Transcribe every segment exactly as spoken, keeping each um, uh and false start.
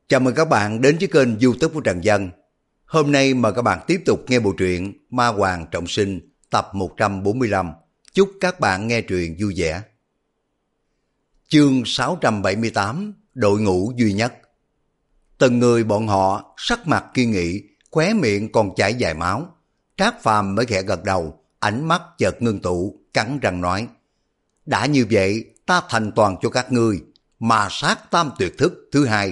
Chào mừng các bạn đến với kênh YouTube của Trần Dân. Hôm nay mời các bạn tiếp tục nghe bộ truyện Ma Hoàng Trọng Sinh tập một trăm bốn mươi lăm. Chúc các bạn nghe truyện vui vẻ. Chương sáu trăm bảy mươi tám, đội ngũ duy nhất. Từng người bọn họ sắc mặt kiên nghị, khóe miệng còn chảy dài máu. Trác Phàm mới khẽ gật đầu, ánh mắt chợt ngưng tụ, cắn răng nói: đã như vậy, ta thành toàn cho các ngươi. Ma sát tam tuyệt thức thứ hai.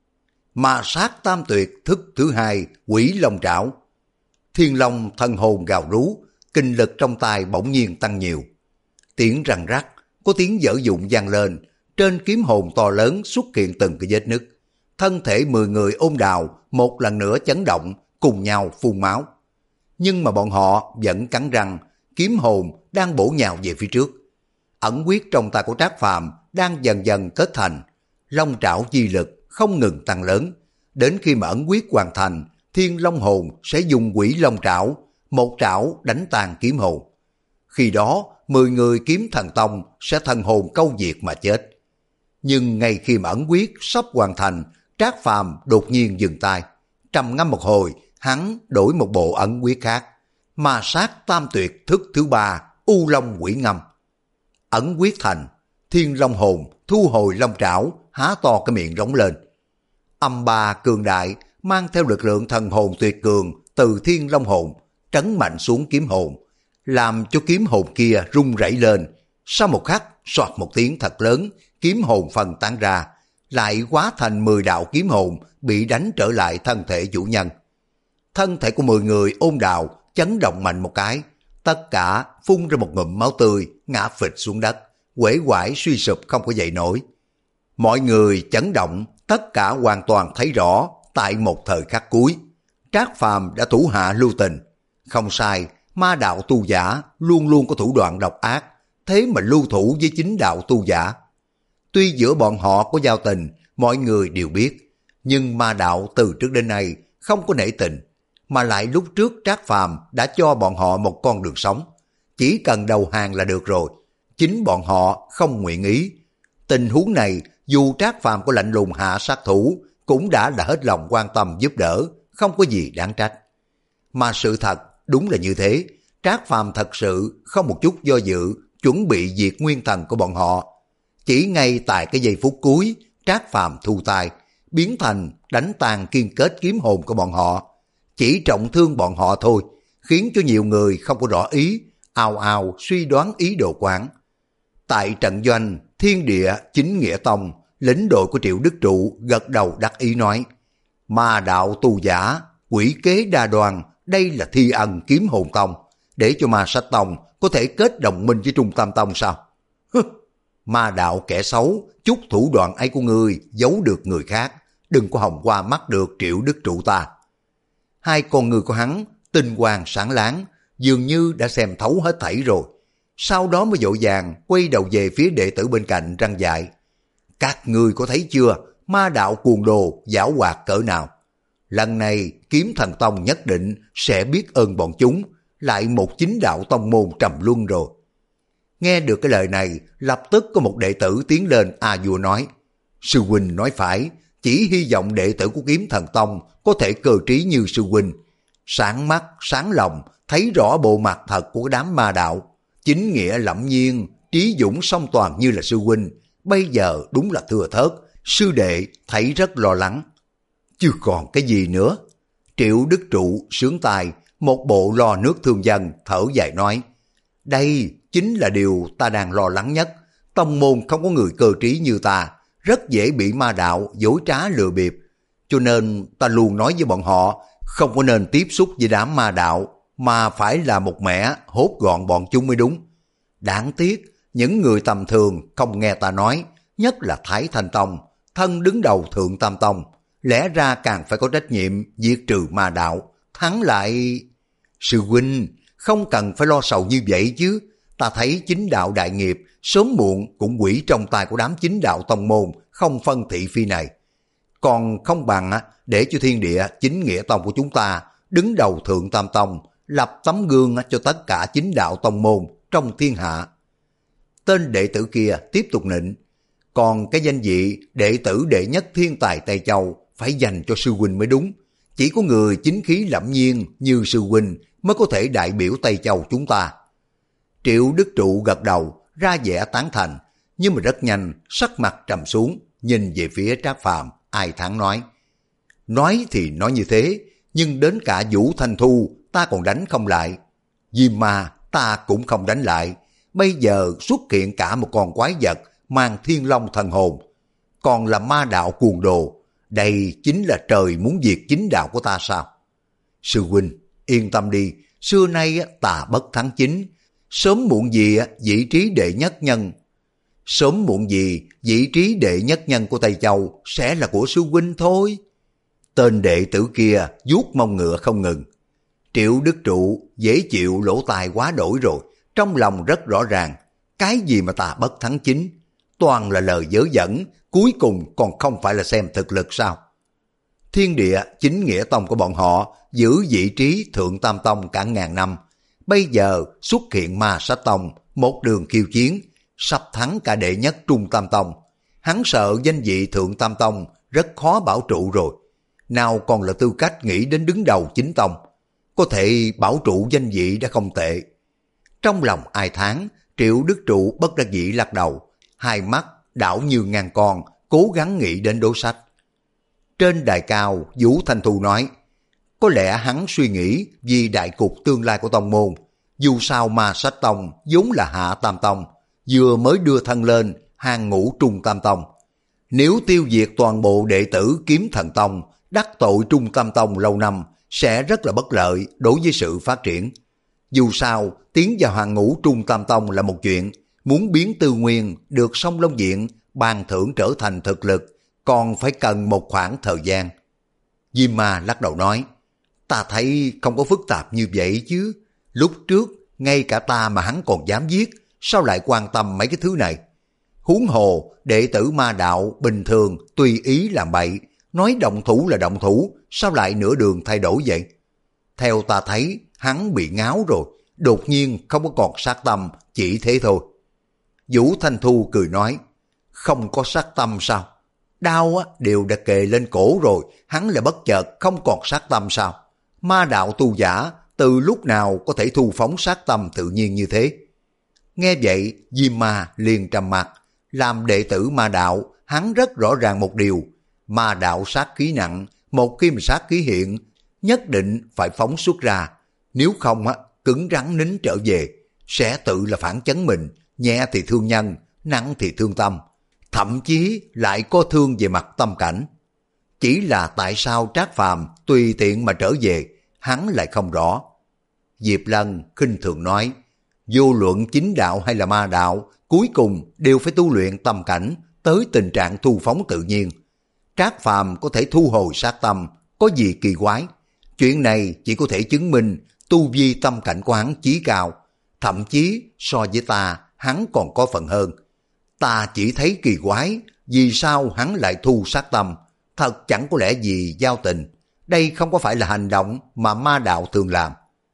Ma sát tam tuyệt thức thứ hai, quỷ long trảo. Thiên long thân hồn gào rú, kinh lực trong tay bỗng nhiên tăng nhiều. Tiếng răng rắc, có tiếng dở dụng vang lên, trên kiếm hồn to lớn xuất hiện từng cái vết nứt. Thân thể mười người ôm đào một lần nữa chấn động, cùng nhau phun máu. Nhưng mà bọn họ vẫn cắn răng, kiếm hồn đang bổ nhào về phía trước. Ẩn quyết trong tay của Trác Phàm đang dần dần kết thành, long trảo chi lực không ngừng tăng lớn. Đến khi mà ẩn quyết hoàn thành, thiên long hồn sẽ dùng quỷ long trảo, một trảo đánh tan kiếm hồn. Khi đó, mười người kiếm thần tông sẽ thần hồn câu diệt mà chết. Nhưng ngay khi mà ẩn quyết sắp hoàn thành, Trác Phàm đột nhiên dừng tay. Trầm ngâm một hồi, hắn đổi một bộ ẩn quyết khác. Ma sát tam tuyệt thức thứ ba, u long quỷ ngâm. Ẩn quyết thành, thiên long hồn thu hồi long trảo, há to cái miệng rống lên. Âm ba cường đại mang theo lực lượng thần hồn tuyệt cường từ thiên long hồn trấn mạnh xuống kiếm hồn, làm cho kiếm hồn kia rung rẩy lên. Sau một khắc, soạt một tiếng thật lớn, kiếm hồn phân tán ra, lại hóa thành mười đạo kiếm hồn bị đánh trở lại thân thể chủ nhân. Thân thể của mười người ôm đào chấn động mạnh một cái, tất cả phun ra một ngụm máu tươi, ngã phịch xuống đất, uể oải suy sụp không có dậy nổi. Mọi người chấn động, tất cả hoàn toàn thấy rõ tại một thời khắc cuối, Trác Phàm đã thủ hạ lưu tình. Không sai, ma đạo tu giả luôn luôn có thủ đoạn độc ác, thế mà lưu thủ với chính đạo tu giả. Tuy giữa bọn họ có giao tình, mọi người đều biết, nhưng ma đạo từ trước đến nay không có nể tình, mà lại lúc trước Trác Phàm đã cho bọn họ một con đường sống, chỉ cần đầu hàng là được rồi. Chính bọn họ không nguyện ý. Tình huống này, dù Trác Phàm có lạnh lùng hạ sát thủ, cũng đã là hết lòng quan tâm giúp đỡ, không có gì đáng trách. Mà sự thật đúng là như thế, Trác Phàm thật sự không một chút do dự, chuẩn bị diệt nguyên thần của bọn họ. Chỉ ngay tại cái giây phút cuối, Trác Phàm thu tay, biến thành đánh tàn kiên kết kiếm hồn của bọn họ. Chỉ trọng thương bọn họ thôi, khiến cho nhiều người không có rõ ý, ào ào suy đoán ý đồ quán. Tại trận doanh, Thiên Địa Chính Nghĩa Tông, lĩnh đội của Triệu Đức Trụ gật đầu đắc ý nói: ma đạo tu giả, quỷ kế đa đoan, đây là thi ân kiếm hồn tông, để cho ma sách tông có thể kết đồng minh với Trung Tam Tông sao? Ma đạo kẻ xấu, chút thủ đoạn ấy của ngươi giấu được người khác, đừng có hòng qua mắt được Triệu Đức Trụ ta. Hai con người của hắn tinh quang sáng láng, dường như đã xem thấu hết thảy rồi. Sau đó mới vội vàng quay đầu về phía đệ tử bên cạnh răn dạy: các ngươi có thấy chưa, ma đạo cuồng đồ giảo hoạt cỡ nào? Lần này kiếm thần tông nhất định sẽ biết ơn bọn chúng, lại một chính đạo tông môn trầm luân rồi. Nghe được cái lời này, lập tức có một đệ tử tiến lên a vua nói: sư huynh nói phải, chỉ hy vọng đệ tử của kiếm thần tông có thể cơ trí như sư huynh, sáng mắt sáng lòng, thấy rõ bộ mặt thật của đám ma đạo, chính nghĩa lẫm nhiên, trí dũng song toàn như là sư huynh, bây giờ đúng là thưa thớt, sư đệ thấy rất lo lắng. Chứ còn cái gì nữa? Triệu Đức Trụ sướng tai, một bộ lo nước thương dân, thở dài nói: đây chính là điều ta đang lo lắng nhất. Tông môn không có người cơ trí như ta, rất dễ bị ma đạo dối trá lừa bịp, cho nên ta luôn nói với bọn họ không có nên tiếp xúc với đám ma đạo, mà phải là một mẻ hốt gọn bọn chúng mới đúng. Đáng tiếc, những người tầm thường không nghe ta nói, nhất là Thái Thanh Tông, thân đứng đầu Thượng Tam Tông, lẽ ra càng phải có trách nhiệm diệt trừ ma đạo, thắng lại... Sư huynh, không cần phải lo sầu như vậy chứ, ta thấy chính đạo đại nghiệp sớm muộn cũng quỷ trong tay của đám chính đạo tông môn không phân thị phi này. Còn không bằng để cho Thiên Địa Chính Nghĩa Tông của chúng ta đứng đầu Thượng Tam Tông, lập tấm gương cho tất cả chính đạo tông môn trong thiên hạ. Tên đệ tử kia tiếp tục nịnh: còn cái danh vị đệ tử đệ nhất thiên tài Tây Châu phải dành cho sư huynh mới đúng. Chỉ có người chính khí lẫm nhiên như sư huynh mới có thể đại biểu Tây Châu chúng ta. Triệu Đức Trụ gật đầu, ra vẻ tán thành, nhưng mà rất nhanh, sắc mặt trầm xuống, nhìn về phía Trác Phàm, ai thán nói. Nói thì nói như thế, nhưng đến cả Vũ Thanh Thu ta còn đánh không lại. Diêm Ma ta cũng không đánh lại. Bây giờ xuất hiện cả một con quái vật mang thiên long thần hồn, còn là ma đạo cuồng đồ. Đây chính là trời muốn diệt chính đạo của ta sao? Sư huynh, yên tâm đi, xưa nay ta bất thắng chính, sớm muộn gì vị trí đệ nhất nhân. Sớm muộn gì vị trí đệ nhất nhân của Tây Châu sẽ là của sư huynh thôi. Tên đệ tử kia vuốt mông ngựa không ngừng. Triệu Đức Trụ dễ chịu lỗ tai quá đổi rồi, trong lòng rất rõ ràng, cái gì mà ta bất thắng chính, toàn là lời dớ dẫn, cuối cùng còn không phải là xem thực lực sao? Thiên Địa chính nghĩa tông của bọn họ giữ vị trí thượng tam tông cả ngàn năm, bây giờ xuất hiện Ma Sát Tông, một đường khiêu chiến, sắp thắng cả đệ nhất Trung Tam Tông. Hắn sợ danh vị thượng tam tông rất khó bảo trụ rồi, nào còn là tư cách nghĩ đến đứng đầu chính tông. Có thể bảo trụ danh vị đã không tệ. Trong lòng ai thán, Triệu Đức Trụ bất đắc dĩ lắc đầu, hai mắt đảo như ngàn con, cố gắng nghĩ đến đối sách. Trên đài cao, Vũ Thanh Thu nói, có lẽ hắn suy nghĩ vì đại cục tương lai của tông môn. Dù sao Ma Sách Tông vốn là hạ tam tông, vừa mới đưa thân lên hàng ngũ trung tam tông. Nếu tiêu diệt toàn bộ đệ tử Kiếm Thần Tông, đắc tội trung tam tông lâu năm, sẽ rất là bất lợi đối với sự phát triển. Dù sao, tiến vào hàng ngũ trung tam tông là một chuyện, muốn biến Tư Nguyên được Song Long Diện ban thưởng trở thành thực lực, còn phải cần một khoảng thời gian. Diêm Ma lắc đầu nói, ta thấy không có phức tạp như vậy chứ. Lúc trước, ngay cả ta mà hắn còn dám giết, sao lại quan tâm mấy cái thứ này? Huống hồ, đệ tử ma đạo bình thường tùy ý làm bậy, nói động thủ là động thủ, sao lại nửa đường thay đổi vậy? Theo ta thấy, hắn bị ngáo rồi, đột nhiên không có còn sát tâm, chỉ thế thôi. Vũ Thanh Thu cười nói, không có sát tâm sao? Đao á, đều đã kề lên cổ rồi, hắn là bất chợt không còn sát tâm sao? Ma đạo tu giả, từ lúc nào có thể thu phóng sát tâm tự nhiên như thế? Nghe vậy, Diêm Ma liền trầm mặt, làm đệ tử ma đạo, hắn rất rõ ràng một điều, ma đạo sát khí nặng, một khi mà sát khí hiện, nhất định phải phóng xuất ra, nếu không á, cứng rắn nín trở về, sẽ tự là phản chấn mình, nhẹ thì thương nhân, nặng thì thương tâm, thậm chí lại có thương về mặt tâm cảnh. Chỉ là tại sao Trác Phàm tùy tiện mà trở về, hắn lại không rõ. Diệp Lân khinh thường nói, vô luận chính đạo hay là ma đạo, cuối cùng đều phải tu luyện tâm cảnh, tới tình trạng thu phóng tự nhiên. Trác Phàm có thể thu hồi sát tâm, có gì kỳ quái? Chuyện này chỉ có thể chứng minh tu vi tâm cảnh của hắn chí cao, thậm chí so với ta, hắn còn có phần hơn. Ta chỉ thấy kỳ quái, vì sao hắn lại thu sát tâm? Thật chẳng có lẽ gì giao tình. Đây không có phải là hành động mà ma đạo thường làm.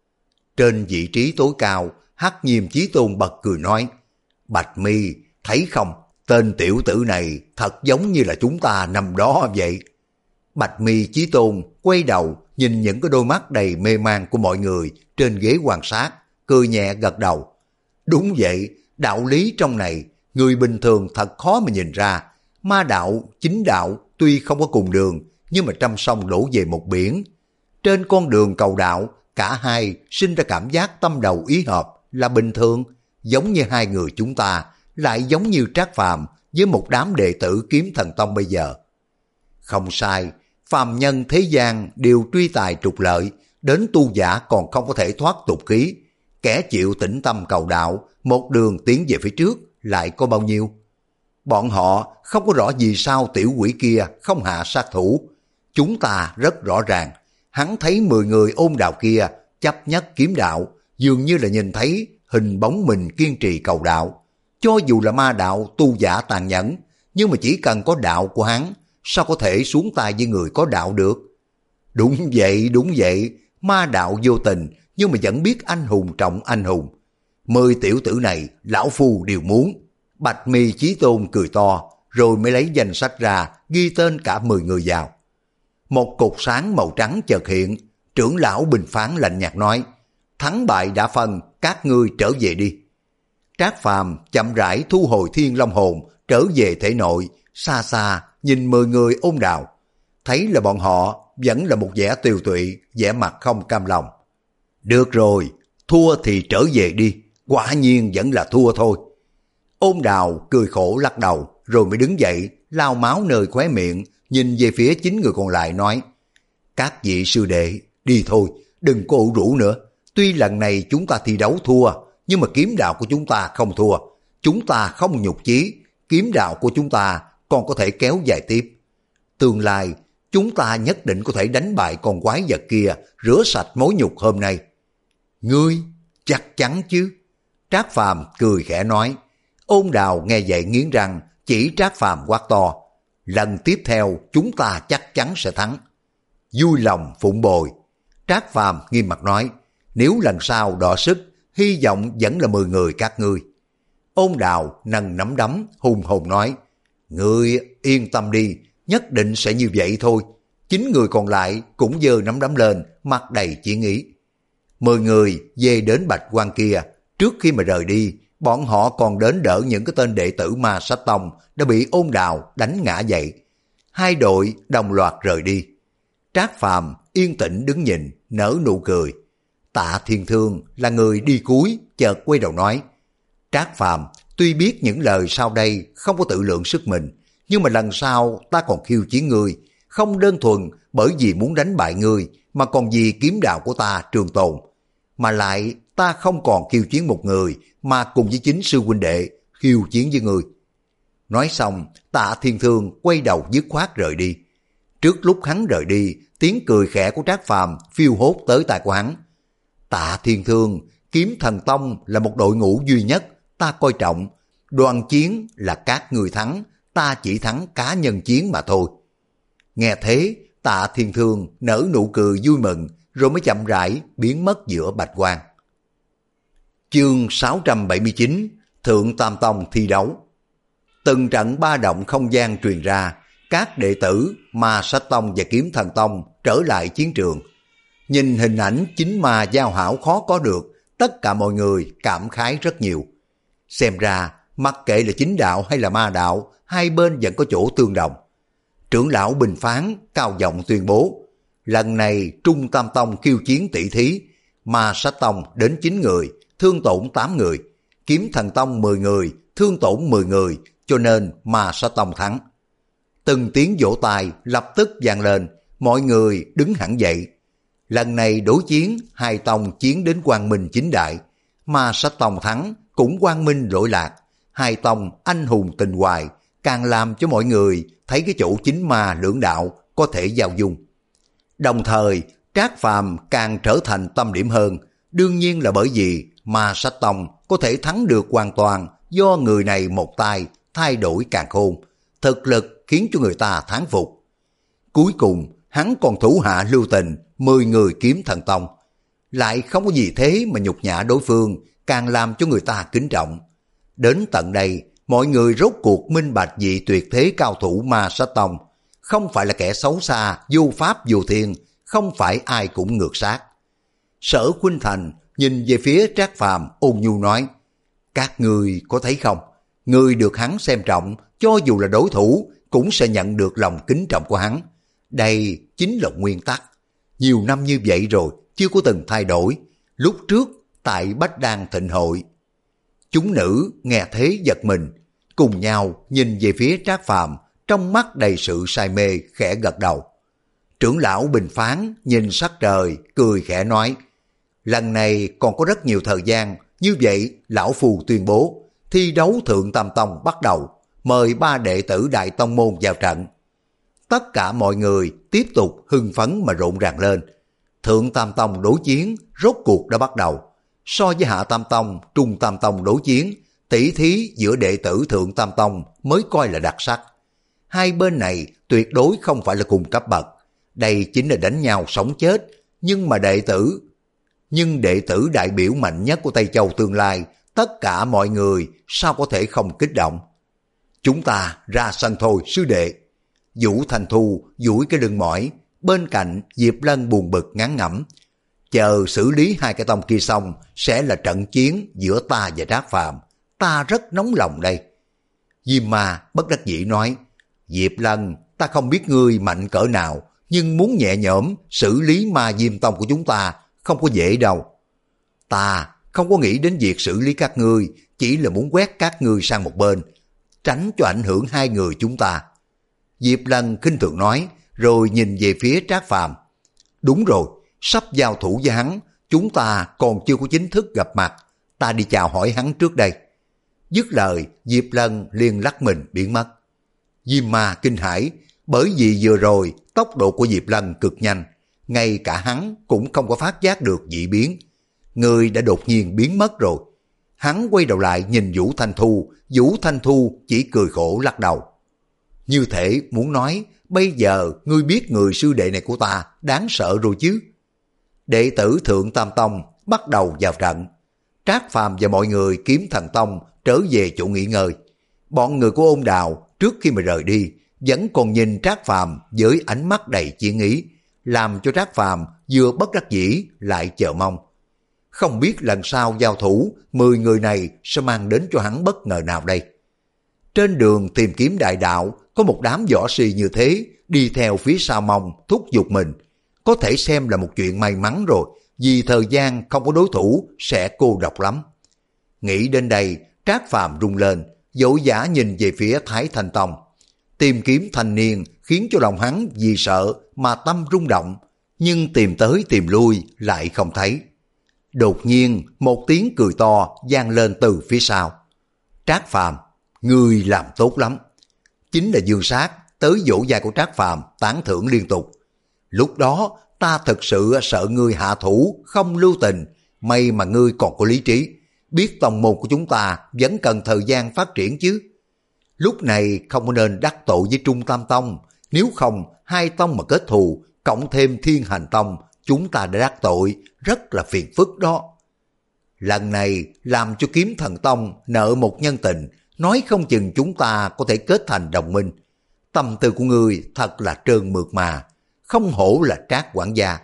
Trên vị trí tối cao, Hắc Nhiêm Chí Tôn bật cười nói, Bạch Mi, thấy không, tên tiểu tử này thật giống như là chúng ta năm đó vậy. Bạch Mi Chí Tôn quay đầu nhìn những cái đôi mắt đầy mê man của mọi người trên ghế quan sát, cười nhẹ gật đầu. Đúng vậy, đạo lý trong này, người bình thường thật khó mà nhìn ra. Ma đạo, chính đạo tuy không có cùng đường, nhưng mà trăm sông đổ về một biển. Trên con đường cầu đạo, cả hai sinh ra cảm giác tâm đầu ý hợp là bình thường, giống như hai người chúng ta, lại giống như Trác Phàm với một đám đệ tử Kiếm Thần Tông bây giờ. Không sai, phàm nhân thế gian đều truy tài trục lợi, đến tu giả còn không có thể thoát tục khí. Kẻ chịu tĩnh tâm cầu đạo, một đường tiến về phía trước, lại có bao nhiêu? Bọn họ không có rõ vì sao tiểu quỷ kia không hạ sát thủ. Chúng ta rất rõ ràng, hắn thấy mười người ôn đạo kia chấp nhất kiếm đạo, dường như là nhìn thấy hình bóng mình kiên trì cầu đạo. Cho dù là ma đạo tu giả tàn nhẫn, nhưng mà chỉ cần có đạo của hắn, sao có thể xuống tay với người có đạo được? Đúng vậy, đúng vậy, ma đạo vô tình, nhưng mà vẫn biết anh hùng trọng anh hùng. Mười tiểu tử này, lão phu đều muốn. Bạch Mi Chí Tôn cười to, rồi mới lấy danh sách ra, ghi tên cả mười người vào. một cột sáng màu trắng chợt hiện. Trưởng lão Bình Phán lạnh nhạt nói, thắng bại đã phân, các ngươi trở về đi. Trác Phàm chậm rãi thu hồi Thiên Long hồn, trở về thể nội, xa xa nhìn mười người ôn đào. Thấy là bọn họ vẫn là một vẻ tiều tụy, vẻ mặt không cam lòng. Được rồi, thua thì trở về đi, quả nhiên vẫn là thua thôi. Ôn đào cười khổ lắc đầu, rồi mới đứng dậy, lau máu nơi khóe miệng, nhìn về phía chín người còn lại nói, các vị sư đệ, đi thôi, đừng có ủ rũ nữa. Tuy lần này chúng ta thi đấu thua, nhưng mà kiếm đạo của chúng ta không thua. Chúng ta không nhục chí, kiếm đạo của chúng ta còn có thể kéo dài tiếp. Tương lai, chúng ta nhất định có thể đánh bại con quái vật kia, rửa sạch mối nhục hôm nay. Ngươi, chắc chắn chứ? Trác Phàm cười khẽ nói. Ôn đào nghe vậy nghiến răng, chỉ Trác Phàm quát to. Lần tiếp theo chúng ta chắc chắn sẽ thắng. Vui lòng phụng bồi. Trác Phàm nghiêm mặt nói, nếu lần sau đọ sức, hy vọng vẫn là mười người các ngươi. Ôn đào nâng nắm đấm, hùng hồn nói, ngươi yên tâm đi, nhất định sẽ như vậy thôi. Chín người còn lại cũng giơ nắm đấm lên, mặt đầy chiến ý. Mười người về đến Bạch Quan kia, trước khi mà rời đi, bọn họ còn đến đỡ những cái tên đệ tử Ma Sách Tông đã bị ôn đào đánh ngã dậy. Hai đội đồng loạt rời đi. Trác Phàm yên tĩnh đứng nhìn, nở nụ cười. Tạ Thiên Thương là người đi cuối, chợt quay đầu nói, Trác Phàm, tuy biết những lời sau đây không có tự lượng sức mình, nhưng mà lần sau ta còn khiêu chiến ngươi, không đơn thuần bởi vì muốn đánh bại ngươi, mà còn vì kiếm đạo của ta trường tồn. Mà lại ta không còn khiêu chiến một người, mà cùng với chính sư huynh đệ khiêu chiến với ngươi. Nói xong, Tạ Thiên Thương quay đầu dứt khoát rời đi. Trước lúc hắn rời đi, tiếng cười khẽ của Trác Phàm phiêu hốt tới tai của hắn. Tạ Thiên Thương, Kiếm Thần Tông là một đội ngũ duy nhất ta coi trọng. Đoàn chiến là các người thắng, ta chỉ thắng cá nhân chiến mà thôi. Nghe thế, Tạ Thiên Thương nở nụ cười vui mừng, rồi mới chậm rãi biến mất giữa bạch quang. Chương sáu trăm bảy mươi chín, Thượng Tam Tông thi đấu. Từng trận ba động không gian truyền ra, các đệ tử Ma Sách Tông và Kiếm Thần Tông trở lại chiến trường. Nhìn hình ảnh chính ma giao hảo khó có được, tất cả mọi người cảm khái rất nhiều. Xem ra, mặc kệ là chính đạo hay là ma đạo, hai bên vẫn có chỗ tương đồng. Trưởng lão Bình Phán cao giọng tuyên bố, lần này Trung Tam Tông khiêu chiến tỷ thí, Ma Sách Tông đến chín người, thương tổn tám người, Kiếm Thần Tông mười người, thương tổn mười người, cho nên Ma Sách Tông thắng. Từng tiếng vỗ tay lập tức vang lên, mọi người đứng hẳn dậy. Lần này đối chiến, hai tông chiến đến quang minh chính đại. Ma Sách Tông thắng, cũng quang minh lỗi lạc. Hai tông anh hùng tình hoài, càng làm cho mọi người thấy cái chỗ chính ma lưỡng đạo có thể giao dung. Đồng thời, Trác Phàm càng trở thành tâm điểm hơn, đương nhiên là bởi vì Ma Sách Tông có thể thắng được hoàn toàn do người này một tay thay đổi càn khôn, thực lực khiến cho người ta thán phục. Cuối cùng, hắn còn thủ hạ lưu tình mười người Kiếm Thần Tông. Lại không có gì thế mà nhục nhã đối phương, càng làm cho người ta kính trọng. Đến tận đây, mọi người rốt cuộc minh bạch vị tuyệt thế cao thủ Ma Sách Tông. Không phải là kẻ xấu xa, vô pháp vô thiên, không phải ai cũng ngược sát. Sở Khuynh Thành nhìn về phía Trác Phàm ôn nhu nói, các ngươi có thấy không? Ngươi được hắn xem trọng, cho dù là đối thủ, cũng sẽ nhận được lòng kính trọng của hắn. Đây chính là nguyên tắc. Nhiều năm như vậy rồi, chưa có từng thay đổi. Lúc trước, tại Bách Đan Thịnh Hội, chúng nữ nghe thế giật mình, cùng nhau nhìn về phía Trác Phàm, trong mắt đầy sự say mê, khẽ gật đầu. Trưởng lão Bình Phán nhìn sắc trời, cười khẽ nói, lần này còn có rất nhiều thời gian, như vậy lão phù tuyên bố, thi đấu Thượng Tam Tông bắt đầu, mời ba đệ tử Đại Tông Môn vào trận. Tất cả mọi người tiếp tục hưng phấn mà rộn ràng lên. Thượng Tam Tông đối chiến rốt cuộc đã bắt đầu. So với Hạ Tam Tông, Trung Tam Tông đối chiến, tỷ thí giữa đệ tử Thượng Tam Tông mới coi là đặc sắc. Hai bên này tuyệt đối không phải là cùng cấp bậc. Đây chính là đánh nhau sống chết, nhưng mà đệ tử nhưng đệ tử đại biểu mạnh nhất của Tây Châu tương lai, tất cả mọi người sao có thể không kích động. Chúng ta ra sân thôi sư đệ. Vũ Thành Thu duỗi cái lưng mỏi, bên cạnh Diệp Lân buồn bực ngán ngẩm. Chờ xử lý hai cái tông kia xong sẽ là trận chiến giữa ta và Trác Phàm. Ta rất nóng lòng đây. Diêm Ma bất đắc dĩ nói, Diệp Lân, ta không biết ngươi mạnh cỡ nào, nhưng muốn nhẹ nhõm xử lý ma Diêm Tông của chúng ta không có dễ đâu. Ta không có nghĩ đến việc xử lý các ngươi, chỉ là muốn quét các ngươi sang một bên, tránh cho ảnh hưởng hai người chúng ta. Diệp Lân khinh thường nói, rồi nhìn về phía Trác Phàm. Đúng rồi, sắp giao thủ với hắn, chúng ta còn chưa có chính thức gặp mặt, ta đi chào hỏi hắn trước đây. Dứt lời, Diệp Lân liền lắc mình biến mất. Diêm Ma kinh hãi, bởi vì vừa rồi tốc độ của Diệp Lân cực nhanh, ngay cả hắn cũng không có phát giác được dị biến. Người đã đột nhiên biến mất rồi. Hắn quay đầu lại nhìn Vũ Thanh Thu, Vũ Thanh Thu chỉ cười khổ lắc đầu. Như thể muốn nói, bây giờ ngươi biết người sư đệ này của ta đáng sợ rồi chứ. Đệ tử Thượng Tam Tông bắt đầu vào trận. Trác Phàm và mọi người Kiếm Thần Tông trở về chỗ nghỉ ngơi. Bọn người của Ôn Đào trước khi mà rời đi vẫn còn nhìn Trác Phàm với ánh mắt đầy chiến ý, làm cho Trác Phàm vừa bất đắc dĩ lại chờ mong. Không biết lần sau giao thủ, mười người này sẽ mang đến cho hắn bất ngờ nào đây. Trên đường tìm kiếm đại đạo, có một đám võ sĩ như thế đi theo phía sau mông thúc giục mình. Có thể xem là một chuyện may mắn rồi, vì thời gian không có đối thủ sẽ cô độc lắm. Nghĩ đến đây, Trác Phàm rung lên, vội vã nhìn về phía Thái Thanh Tông. Tìm kiếm thanh niên khiến cho lòng hắn vì sợ mà tâm rung động, nhưng tìm tới tìm lui lại không thấy. Đột nhiên một tiếng cười to vang lên từ phía sau. Trác Phàm, ngươi làm tốt lắm. Chính là Dương Sát tới vỗ vai của Trác Phàm tán thưởng liên tục. Lúc đó ta thật sự sợ ngươi hạ thủ không lưu tình, may mà ngươi còn có lý trí, biết tông môn của chúng ta vẫn cần thời gian phát triển chứ. Lúc này không nên đắc tội với Trung Tam Tông, nếu không hai tông mà kết thù, cộng thêm Thiên Hành Tông, chúng ta đã đắc tội, rất là phiền phức đó. Lần này làm cho Kiếm Thần Tông nợ một nhân tình, nói không chừng chúng ta có thể kết thành đồng minh. Tâm tư của ngươi thật là trơn mượt mà, không hổ là Trác quản gia.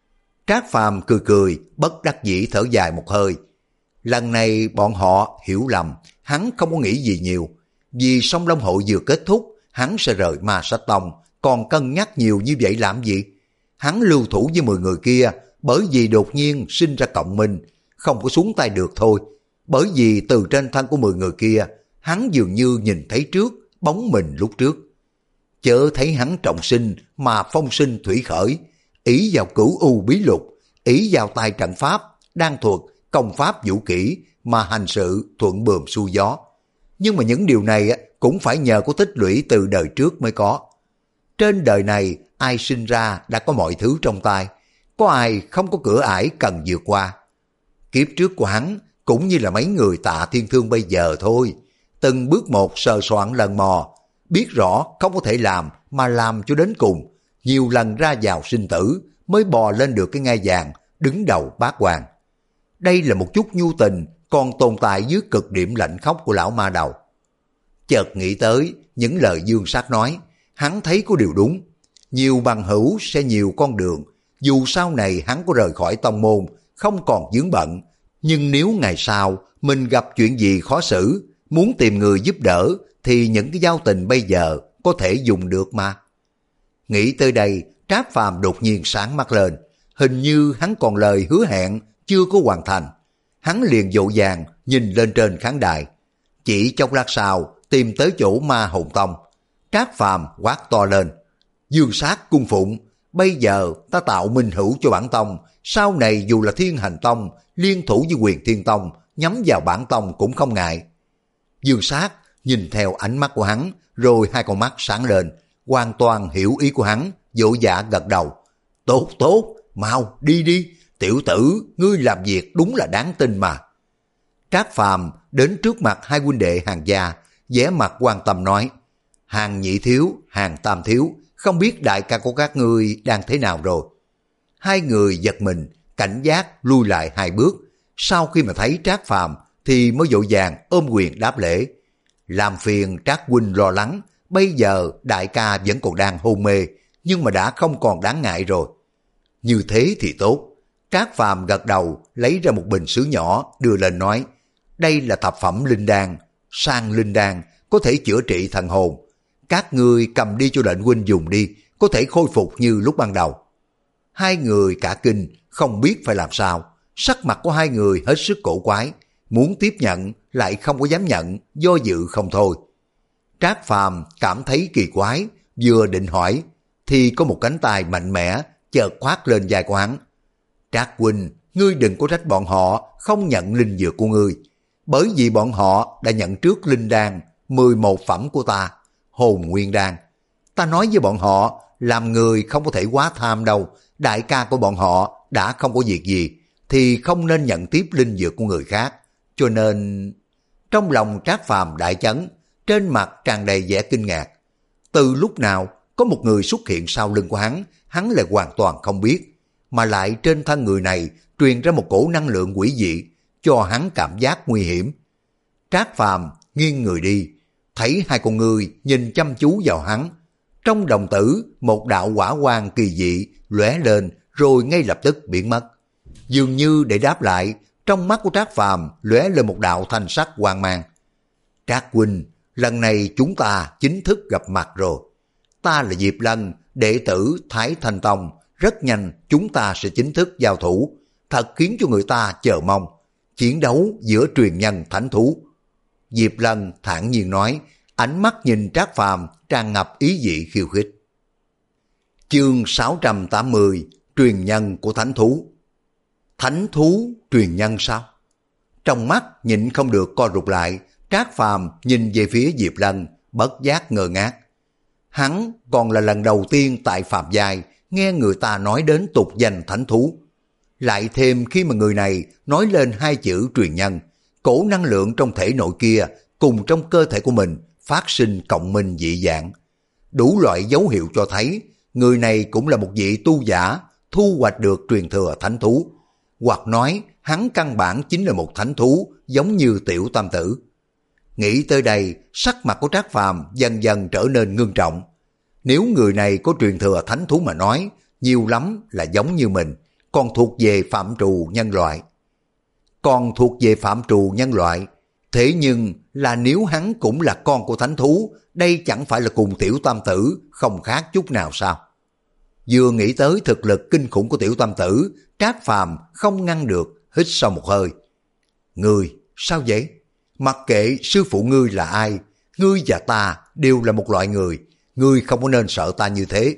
Trác Phàm cười cười, bất đắc dĩ thở dài một hơi. Lần này bọn họ hiểu lầm, hắn không có nghĩ gì nhiều. Vì Song Long Hội vừa kết thúc, hắn sẽ rời Ma Sát Tông, còn cân nhắc nhiều như vậy làm gì? Hắn lưu thủ với mười người kia, bởi vì đột nhiên sinh ra cộng minh, không có xuống tay được thôi. Bởi vì từ trên thân của mười người kia, hắn dường như nhìn thấy trước bóng mình lúc trước. Chớ thấy hắn trọng sinh mà phong sinh thủy khởi, ý vào cửu u bí lục, ý vào tài trận pháp, đan thuật, công pháp vũ kỹ mà hành sự thuận buồm xuôi gió. Nhưng mà những điều này cũng phải nhờ có tích lũy từ đời trước mới có. Trên đời này ai sinh ra đã có mọi thứ trong tay, có ai không có cửa ải cần vượt qua. Kiếp trước của hắn cũng như là mấy người Tạ Thiên Thương bây giờ thôi, từng bước một sờ soạn lần mò, biết rõ không có thể làm mà làm cho đến cùng, nhiều lần ra vào sinh tử mới bò lên được cái ngai vàng đứng đầu bát hoàng. Đây là một chút nhu tình còn tồn tại dưới cực điểm lạnh khóc của lão ma đầu. Chợt nghĩ tới những lời Dương Sát nói, hắn thấy có điều đúng. Nhiều bằng hữu sẽ nhiều con đường, dù sau này hắn có rời khỏi tông môn, không còn vướng bận. Nhưng nếu ngày sau mình gặp chuyện gì khó xử, muốn tìm người giúp đỡ, thì những cái giao tình bây giờ có thể dùng được mà. Nghĩ tới đây, Trác Phàm đột nhiên sáng mắt lên, hình như hắn còn lời hứa hẹn chưa có hoàn thành. Hắn liền vội vàng nhìn lên trên khán đài. Chỉ chốc lát sau tìm tới chỗ Ma Hồn Tông. Trác Phàm quát to lên, Dương Sát cung phụng, bây giờ ta tạo minh hữu cho bản tông, sau này dù là Thiên Hành Tông liên thủ với Quyền Thiên Tông nhắm vào bản tông cũng không ngại. Dương Sát nhìn theo ánh mắt của hắn, rồi hai con mắt sáng lên, hoàn toàn hiểu ý của hắn, vội vã gật đầu. Tốt tốt, mau đi đi, tiểu tử, ngươi làm việc đúng là đáng tin mà. Trác Phàm đến trước mặt hai huynh đệ Hàng gia, vẻ mặt quan tâm nói, Hàng nhị thiếu, Hàng tam thiếu, không biết đại ca của các ngươi đang thế nào rồi. Hai người giật mình, cảnh giác lui lại hai bước, sau khi mà thấy Trác Phàm thì mới vội vàng ôm quyền đáp lễ. Làm phiền Trác huynh lo lắng, bây giờ đại ca vẫn còn đang hôn mê, nhưng mà đã không còn đáng ngại rồi. Như thế thì tốt. Trác Phàm gật đầu, lấy ra một bình sứ nhỏ đưa lên nói, đây là thập phẩm linh đan, sang linh đan, có thể chữa trị thần hồn. Các ngươi cầm đi cho lệnh huynh dùng đi, có thể khôi phục như lúc ban đầu. Hai người cả kinh, không biết phải làm sao. Sắc mặt của hai người hết sức cổ quái, muốn tiếp nhận lại không có dám nhận, do dự không thôi. Trác Phàm cảm thấy kỳ quái, vừa định hỏi thì có một cánh tay mạnh mẽ chợt khoác lên vai của hắn. Trác huynh, ngươi đừng có trách bọn họ không nhận linh dược của ngươi, bởi vì bọn họ đã nhận trước linh đan mười một phẩm của ta, hồn nguyên đan. Ta nói với bọn họ, làm người không có thể quá tham đâu, đại ca của bọn họ đã không có việc gì, thì không nên nhận tiếp linh dược của người khác. Cho nên, trong lòng Trác Phàm đại chấn, trên mặt tràn đầy vẻ kinh ngạc. Từ lúc nào có một người xuất hiện sau lưng của hắn, hắn lại hoàn toàn không biết, mà lại trên thân người này truyền ra một cổ năng lượng quỷ dị, cho hắn cảm giác nguy hiểm. Trác Phàm nghiêng người đi, thấy hai con người nhìn chăm chú vào hắn. Trong đồng tử, một đạo hỏa quang kỳ dị lóe lên rồi ngay lập tức biến mất. Dường như để đáp lại, trong mắt của Trác Phàm lóe lên một đạo thanh sắc quang mang. Trác huynh, lần này chúng ta chính thức gặp mặt rồi. Ta là Diệp Lân, đệ tử Thái Thanh Tông, rất nhanh chúng ta sẽ chính thức giao thủ, thật khiến cho người ta chờ mong. Chiến đấu giữa truyền nhân thánh thú. Diệp Lân thản nhiên nói, ánh mắt nhìn Trác Phàm tràn ngập ý dị khiêu khích. Chương sáu trăm tám mươi, truyền nhân của thánh thú. Thánh thú truyền nhân sao? Trong mắt nhịn không được co rụt lại, Trác Phàm nhìn về phía Diệp Lân, bất giác ngơ ngác. Hắn còn là lần đầu tiên tại Phạm Giai nghe người ta nói đến tục danh thánh thú. Lại thêm khi mà người này nói lên hai chữ truyền nhân, cổ năng lượng trong thể nội kia cùng trong cơ thể của mình phát sinh cộng minh dị dạng. Đủ loại dấu hiệu cho thấy người này cũng là một vị tu giả thu hoạch được truyền thừa thánh thú. Hoặc nói hắn căn bản chính là một thánh thú giống như Tiểu Tam Tử. Nghĩ tới đây, sắc mặt của Trác Phàm dần dần trở nên ngưng trọng. Nếu người này có truyền thừa thánh thú mà nói, nhiều lắm là giống như mình, còn thuộc về phạm trù nhân loại. Còn thuộc về phạm trù nhân loại, thế nhưng là nếu hắn cũng là con của thánh thú, đây chẳng phải là cùng Tiểu Tam Tử không khác chút nào sao? Vừa nghĩ tới thực lực kinh khủng của Tiểu Tam Tử, Trác Phàm không ngăn được, hít sâu một hơi. Ngươi, sao vậy? Mặc kệ sư phụ ngươi là ai, ngươi và ta đều là một loại người, ngươi không có nên sợ ta như thế.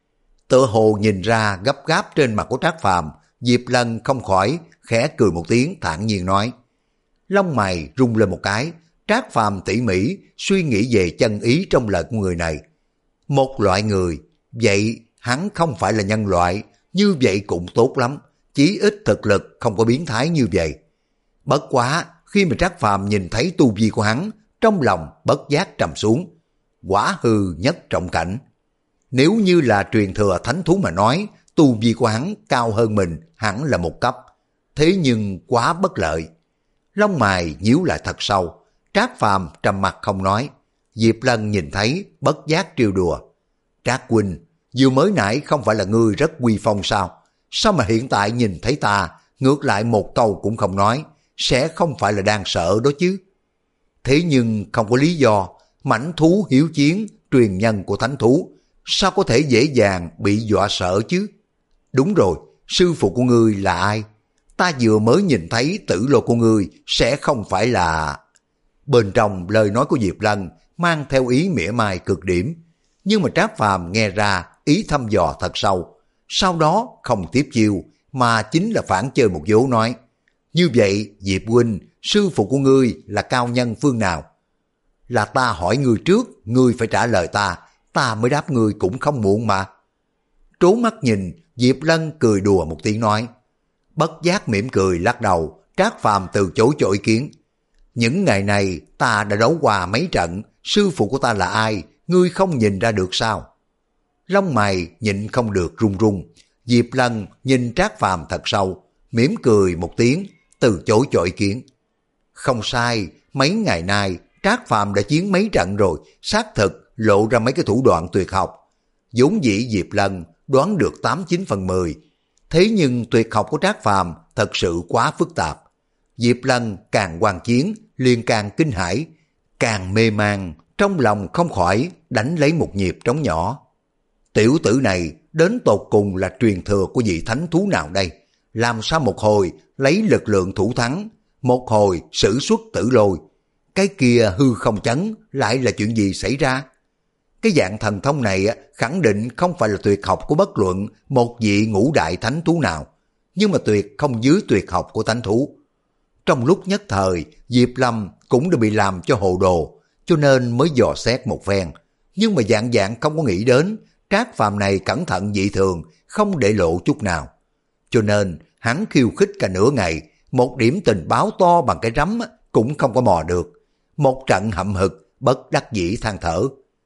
Tựa hồ nhìn ra gấp gáp trên mặt của Trác Phàm, Diệp Lân không khỏi khẽ cười một tiếng thản nhiên nói. Lông mày rung lên một cái, Trác Phàm tỉ mỉ suy nghĩ về chân ý trong lời của người này. Một loại người, vậy hắn không phải là nhân loại, như vậy cũng tốt lắm, chí ít thực lực không có biến thái như vậy. Bất quá, khi mà Trác Phàm nhìn thấy tu vi của hắn, trong lòng bất giác trầm xuống. Quả hư nhất trọng cảnh. Nếu như là truyền thừa thánh thú mà nói, tu vi của hắn cao hơn mình hẳn là một cấp. Thế nhưng quá bất lợi. Lông mày nhíu lại thật sâu, Trác Phàm trầm mặt không nói. Diệp Lân nhìn thấy bất giác trêu đùa. Trác huynh, vừa mới nãy không phải là ngươi rất uy phong sao? Sao mà hiện tại nhìn thấy ta, ngược lại một câu cũng không nói, sẽ không phải là đang sợ đó chứ? Thế nhưng không có lý do, mãnh thú hiếu chiến, truyền nhân của thánh thú, sao có thể dễ dàng bị dọa sợ chứ? Đúng rồi, sư phụ của ngươi là ai? Ta vừa mới nhìn thấy tử lô của ngươi sẽ không phải là... Bên trong lời nói của Diệp Lân mang theo ý mỉa mai cực điểm, nhưng mà Trác Phàm nghe ra ý thăm dò thật sâu, sau đó không tiếp chiêu mà chính là phản chơi một vố nói. Như vậy Diệp huynh, sư phụ của ngươi là cao nhân phương nào? Là ta hỏi ngươi trước, ngươi phải trả lời ta, ta mới đáp ngươi cũng không muộn mà. Trố mắt nhìn, Diệp Lân cười đùa một tiếng nói. Bất giác mỉm cười lắc đầu, Trác Phàm từ chối cho ý kiến. Những ngày này ta đã đấu qua mấy trận, sư phụ của ta là ai, ngươi không nhìn ra được sao? Lông mày nhịn không được run run. Diệp Lân nhìn Trác Phàm thật sâu, mỉm cười một tiếng, từ chối cho ý kiến. Không sai, mấy ngày nay Trác Phàm đã chiến mấy trận rồi, xác thực lộ ra mấy cái thủ đoạn tuyệt học. vốn dĩ Diệp Lân đoán được tám chín phần mười. Thế nhưng tuyệt học của Trác Phàm thật sự quá phức tạp. Diệp Lân càng quan chiến, liền càng kinh hãi, càng mê man, trong lòng không khỏi đánh lấy một nhịp trống nhỏ. Tiểu tử này đến tột cùng là truyền thừa của vị thánh thú nào đây? Làm sao một hồi lấy lực lượng thủ thắng, một hồi sử xuất tử lôi? Cái kia hư không chấn lại là chuyện gì xảy ra? Cái dạng thần thông này khẳng định không phải là tuyệt học của bất luận một vị ngũ đại thánh thú nào, nhưng mà tuyệt không dưới tuyệt học của thánh thú. Trong lúc nhất thời, Diệp Lâm cũng đã bị làm cho hồ đồ, cho nên mới dò xét một phen. Nhưng mà dạng dạng không có nghĩ đến, Trác Phàm này cẩn thận dị thường, không để lộ chút nào. Cho nên, hắn khiêu khích cả nửa ngày, một điểm tình báo to bằng cái rắm cũng không có mò được. Một trận hậm hực, bất đắc dĩ than thở.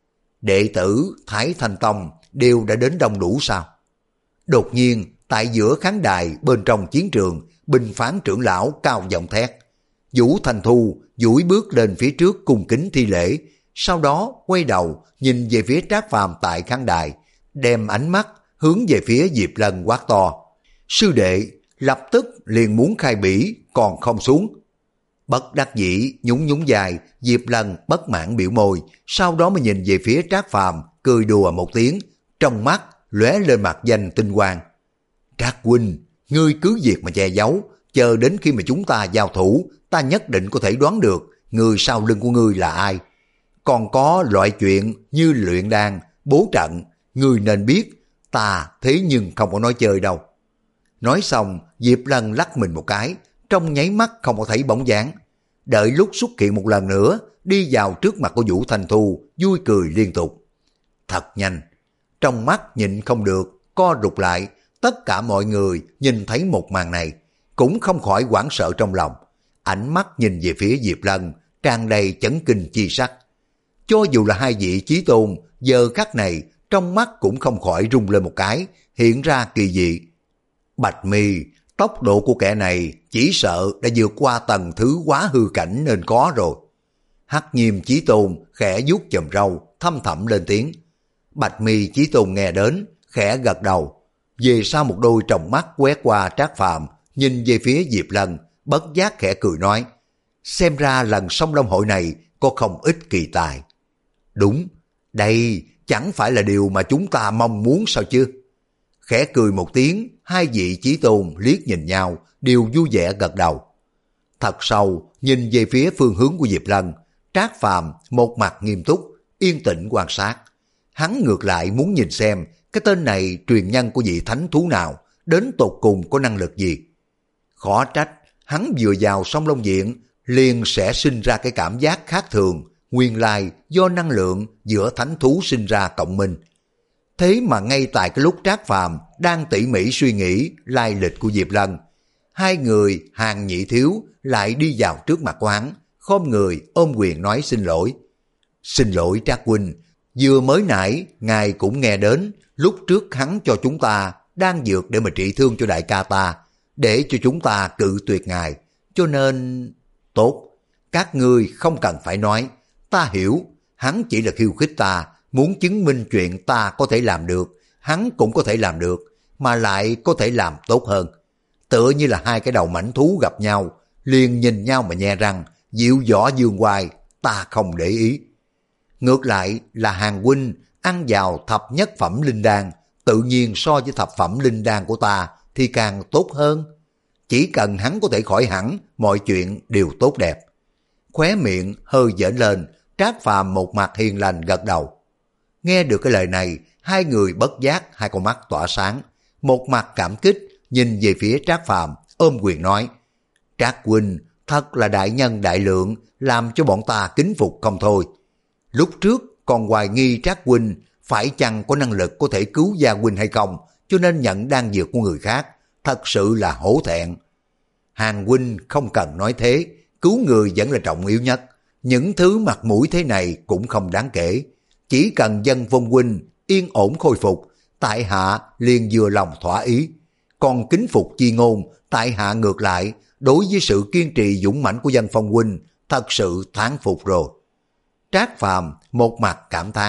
Đệ tử Thái Thanh Tông đều đã đến đông đủ sao? Đột nhiên, tại giữa khán đài bên trong chiến trường, binh phán trưởng lão cao giọng thét. Vũ Thành Thu duỗi bước lên phía trước cung kính thi lễ, sau đó quay đầu nhìn về phía Trác Phàm tại khán đài, đem ánh mắt hướng về phía Diệp Lân quát to. Sư đệ lập tức liền muốn khai bỉ, còn không xuống. Bất đắc dĩ nhún nhún dài, Diệp Lân bất mãn biểu môi, sau đó mới nhìn về phía Trác Phàm, cười đùa một tiếng, trong mắt lóe lên mặt danh tinh quang. Trác huynh, ngươi cứ việc mà che giấu, chờ đến khi mà chúng ta giao thủ, ta nhất định có thể đoán được người sau lưng của ngươi là ai. Còn có loại chuyện như luyện đan, bố trận, ngươi nên biết, ta thế nhưng không có nói chơi đâu. Nói xong, Diệp Lân lắc mình một cái, trong nháy mắt không có thấy bóng dáng. Đợi lúc xuất hiện một lần nữa, đi vào trước mặt của Vũ Thành Thu, vui cười liên tục. Thật nhanh, trong mắt nhịn không được, co rụt lại, tất cả mọi người nhìn thấy một màn này, cũng không khỏi hoảng sợ trong lòng. Ánh mắt nhìn về phía Diệp Lân, tràn đầy chấn kinh chi sắc. Cho dù là hai vị chí tôn, giờ khắc này, trong mắt cũng không khỏi rung lên một cái, hiện ra kỳ dị. Bạch Mi, tốc độ của kẻ này chỉ sợ đã vượt qua tầng thứ quá hư cảnh nên có rồi. Hắc Nhiêm Chí Tôn khẽ vuốt chòm râu, thâm thẳm lên tiếng. Bạch Mi Chí Tôn nghe đến, khẽ gật đầu. Về sau một đôi tròng mắt quét qua Trác Phàm, nhìn về phía Diệp Lân, bất giác khẽ cười nói. Xem ra lần song long hội này có không ít kỳ tài. Đúng, đây chẳng phải là điều mà chúng ta mong muốn sao chứ? Khẽ cười một tiếng, hai vị chí tôn liếc nhìn nhau, đều vui vẻ gật đầu. Thật sâu, nhìn về phía phương hướng của Diệp Lân, Trác Phàm một mặt nghiêm túc, yên tĩnh quan sát. Hắn ngược lại muốn nhìn xem cái tên này truyền nhân của vị thánh thú nào, đến tột cùng có năng lực gì. Khó trách, hắn vừa vào song long viện, liền sẽ sinh ra cái cảm giác khác thường, nguyên lai do năng lượng giữa thánh thú sinh ra cộng minh. Thế mà ngay tại cái lúc Trác Phàm đang tỉ mỉ suy nghĩ lai lịch của Diệp Lân, hai người Hàng Nhị Thiếu lại đi vào trước mặt của hắn, khom người ôm quyền nói xin lỗi. Xin lỗi Trác huynh, vừa mới nãy ngài cũng nghe đến, lúc trước hắn cho chúng ta đang dược để mà trị thương cho đại ca ta, để cho chúng ta cự tuyệt ngài, cho nên... Tốt, các ngươi không cần phải nói, ta hiểu, hắn chỉ là khiêu khích ta, muốn chứng minh chuyện ta có thể làm được, hắn cũng có thể làm được, mà lại có thể làm tốt hơn. Tựa như là hai cái đầu mảnh thú gặp nhau, liền nhìn nhau mà nhe răng, dịu võ dương oai, ta không để ý. Ngược lại là Hàng huynh ăn vào thập nhất phẩm linh đan, tự nhiên so với thập phẩm linh đan của ta thì càng tốt hơn. Chỉ cần hắn có thể khỏi hẳn, mọi chuyện đều tốt đẹp. Khóe miệng hơi giỡn lên, Trác Phàm một mặt hiền lành gật đầu. Nghe được cái lời này, hai người bất giác hai con mắt tỏa sáng, một mặt cảm kích nhìn về phía Trác Phàm, ôm quyền nói: Trác huynh thật là đại nhân đại lượng, làm cho bọn ta kính phục không thôi. Lúc trước còn hoài nghi Trác huynh phải chăng có năng lực có thể cứu gia huynh hay không, cho nên nhận đan dược của người khác, thật sự là hổ thẹn. Hàng huynh không cần nói thế, cứu người vẫn là trọng yếu nhất. Những thứ mặt mũi thế này cũng không đáng kể. Chỉ cần dân Vong huynh yên ổn khôi phục, tại hạ liền vừa lòng thỏa ý. Còn kính phục chi ngôn, tại hạ ngược lại, đối với sự kiên trì dũng mãnh của dân Phong huynh, thật sự thán phục rồi. Trác Phàm một mặt cảm thán,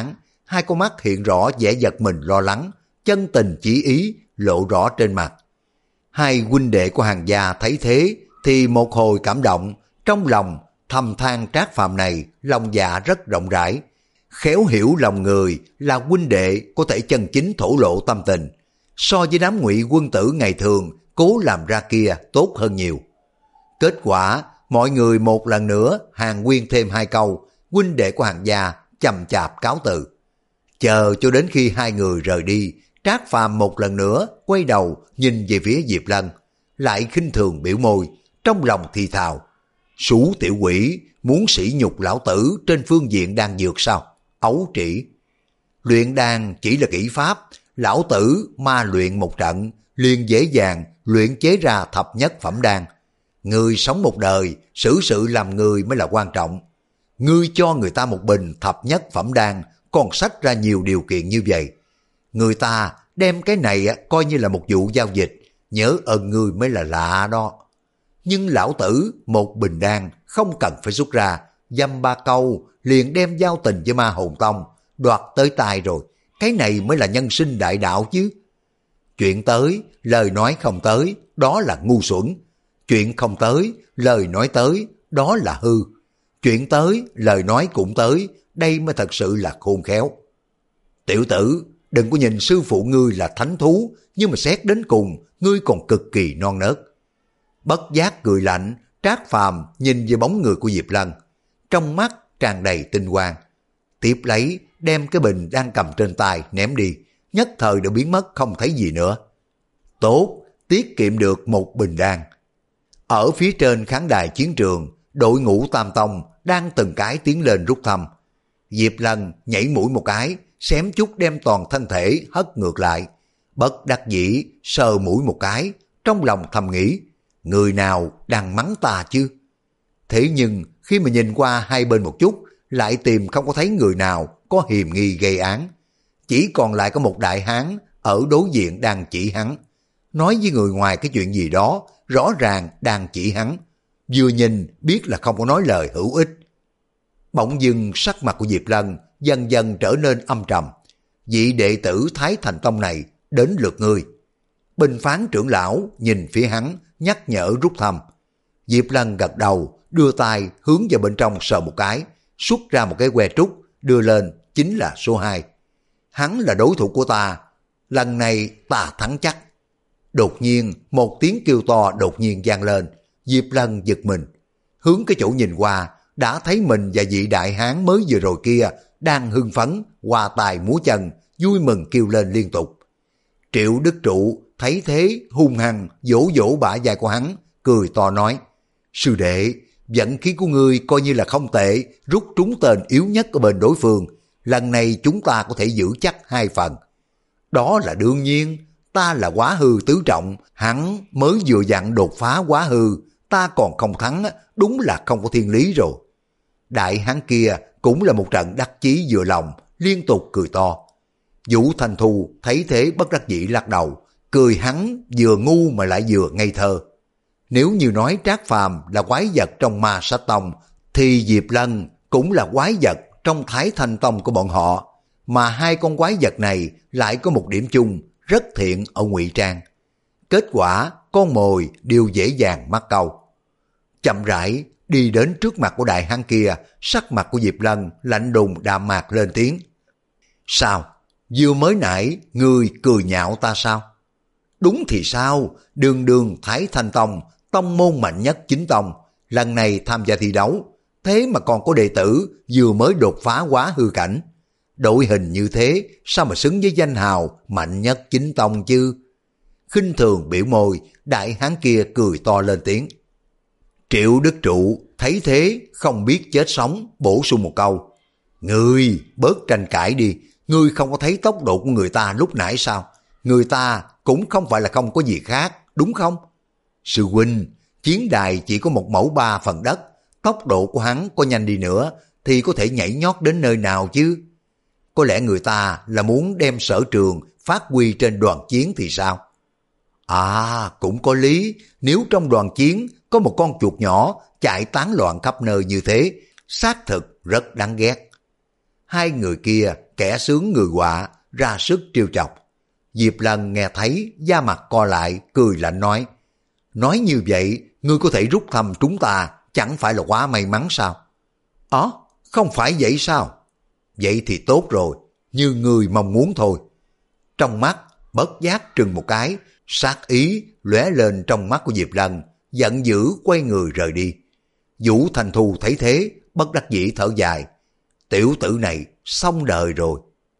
hai con mắt hiện rõ vẻ giật mình lo lắng, chân tình chỉ ý lộ rõ trên mặt. Hai huynh đệ của Hàn gia thấy thế thì một hồi cảm động, trong lòng thầm than Trác Phàm này lòng dạ rất rộng rãi, khéo hiểu lòng người, là huynh đệ có thể chân chính thổ lộ tâm tình, so với đám Ngụy quân tử ngày thường cố làm ra kia tốt hơn nhiều. Kết quả mọi người một lần nữa hàn huyên thêm hai câu, huynh đệ của Hàn gia chậm chạp cáo từ. Chờ cho đến khi hai người rời đi, Trác Phàm một lần nữa quay đầu nhìn về phía Diệp Lân, lại khinh thường biểu môi, trong lòng thì thào: Sú tiểu quỷ muốn sỉ nhục lão tử trên phương diện đan dược sao? Ấu trĩ. Luyện đan chỉ là kỹ pháp, lão tử ma luyện một trận liền dễ dàng luyện chế ra thập nhất phẩm đan. Người sống một đời, xử sự làm người mới là quan trọng. Ngươi cho người ta một bình thập nhất phẩm đan, còn sách ra nhiều điều kiện như vậy. Người ta đem cái này coi như là một vụ giao dịch, nhớ ơn ngươi mới là lạ đó. Nhưng lão tử một bình đan không cần phải xuất ra, dăm ba câu liền đem giao tình với Ma Hồn Tông đoạt tới tay rồi, cái này mới là nhân sinh đại đạo chứ. Chuyện tới, lời nói không tới, đó là ngu xuẩn. Chuyện không tới, lời nói tới, đó là hư. Chuyện tới, lời nói cũng tới, đây mới thật sự là khôn khéo. Tiểu tử, đừng có nhìn sư phụ ngươi là thánh thú, nhưng mà xét đến cùng, ngươi còn cực kỳ non nớt. Bất giác cười lạnh, Trác Phàm nhìn về bóng người của Diệp Lân, trong mắt tràn đầy tinh quang. Tiếp lấy, đem cái bình đang cầm trên tay ném đi, nhất thời đã biến mất không thấy gì nữa. Tốt, tiết kiệm được một bình đan. Ở phía trên khán đài chiến trường, đội ngũ Tam Tông đang từng cái tiến lên rút thăm. Diệp Lân nhảy mũi một cái, xém chút đem toàn thân thể hất ngược lại. Bất đắc dĩ sờ mũi một cái, trong lòng thầm nghĩ, người nào đang mắng ta chứ? Thế nhưng khi mà nhìn qua hai bên một chút, lại tìm không có thấy người nào có hiềm nghi gây án. Chỉ còn lại có một đại hán ở đối diện đang chỉ hắn. Nói với người ngoài cái chuyện gì đó, rõ ràng đang chỉ hắn. Vừa nhìn biết là không có nói lời hữu ích. Bỗng dưng sắc mặt của Diệp Lân dần dần trở nên âm trầm. Vị đệ tử Thái Thành Tông này đến lượt ngươi. Bình phán trưởng lão nhìn phía hắn, nhắc nhở rút thăm. Diệp Lân gật đầu, đưa tay hướng vào bên trong sờ một cái, xuất ra một cái que trúc, đưa lên, chính là số hai. Hắn là đối thủ của ta, lần này ta thắng chắc. Đột nhiên, một tiếng kêu to đột nhiên vang lên, Diệp Lân giật mình. Hướng cái chỗ nhìn qua, đã thấy mình và vị đại hán mới vừa rồi kia đang hưng phấn, hòa tài múa chân, vui mừng kêu lên liên tục. Triệu Đức Trụ thấy thế hung hăng vỗ vỗ bả vai của hắn, cười to nói: Sư đệ, vận khí của ngươi coi như là không tệ, rút trúng tên yếu nhất ở bên đối phương. Lần này chúng ta có thể giữ chắc hai phần. Đó là đương nhiên, ta là quá hư tứ trọng, hắn mới vừa dặn đột phá quá hư, ta còn không thắng, đúng là không có thiên lý rồi. Đại hán kia cũng là một trận đắc chí vừa lòng, liên tục cười to. Vũ Thanh Thu thấy thế bất đắc dĩ lắc đầu, cười hắn vừa ngu mà lại vừa ngây thơ. Nếu như nói Trác Phàm là quái vật trong Ma Sát Tông, thì Diệp Lân cũng là quái vật trong Thái Thanh Tông của bọn họ. Mà hai con quái vật này lại có một điểm chung, rất thiện ở ngụy trang. Kết quả con mồi đều dễ dàng mắc câu. Chậm rãi đi đến trước mặt của đại hán kia, sắc mặt của Diệp Lân lạnh lùng đạm mạc lên tiếng: Sao? Vừa mới nãy ngươi cười nhạo ta sao? Đúng thì sao, đường đường Thái Thanh Tông, tông môn mạnh nhất chính tông, lần này tham gia thi đấu, thế mà còn có đệ tử vừa mới đột phá quá hư cảnh. Đội hình như thế, sao mà xứng với danh hào mạnh nhất chính tông chứ? Khinh thường biểu môi, đại hán kia cười to lên tiếng. Triệu Đức Trụ thấy thế không biết chết sống, bổ sung một câu: Ngươi bớt tranh cãi đi, ngươi không có thấy tốc độ của người ta lúc nãy sao? Người ta cũng không phải là không có gì khác, đúng không? Sư huynh, chiến đài chỉ có một mẫu ba phần đất, tốc độ của hắn có nhanh đi nữa thì có thể nhảy nhót đến nơi nào chứ? Có lẽ người ta là muốn đem sở trường phát huy trên đoàn chiến thì sao? À, cũng có lý, nếu trong đoàn chiến có một con chuột nhỏ chạy tán loạn khắp nơi như thế, xác thực rất đáng ghét. Hai người kia kẻ sướng người họa, ra sức trêu chọc. Diệp Lân nghe thấy, da mặt co lại, cười lạnh nói, nói như vậy, ngươi có thể rút thăm chúng ta, chẳng phải là quá may mắn sao? Ó, không phải vậy sao? Vậy thì tốt rồi, như ngươi mong muốn thôi. Trong mắt, bất giác trừng một cái, sát ý lóe lên trong mắt của Diệp Lân, giận dữ quay người rời đi. Vũ Thanh Thu thấy thế, bất đắc dĩ thở dài. Tiểu tử này xong đời rồi.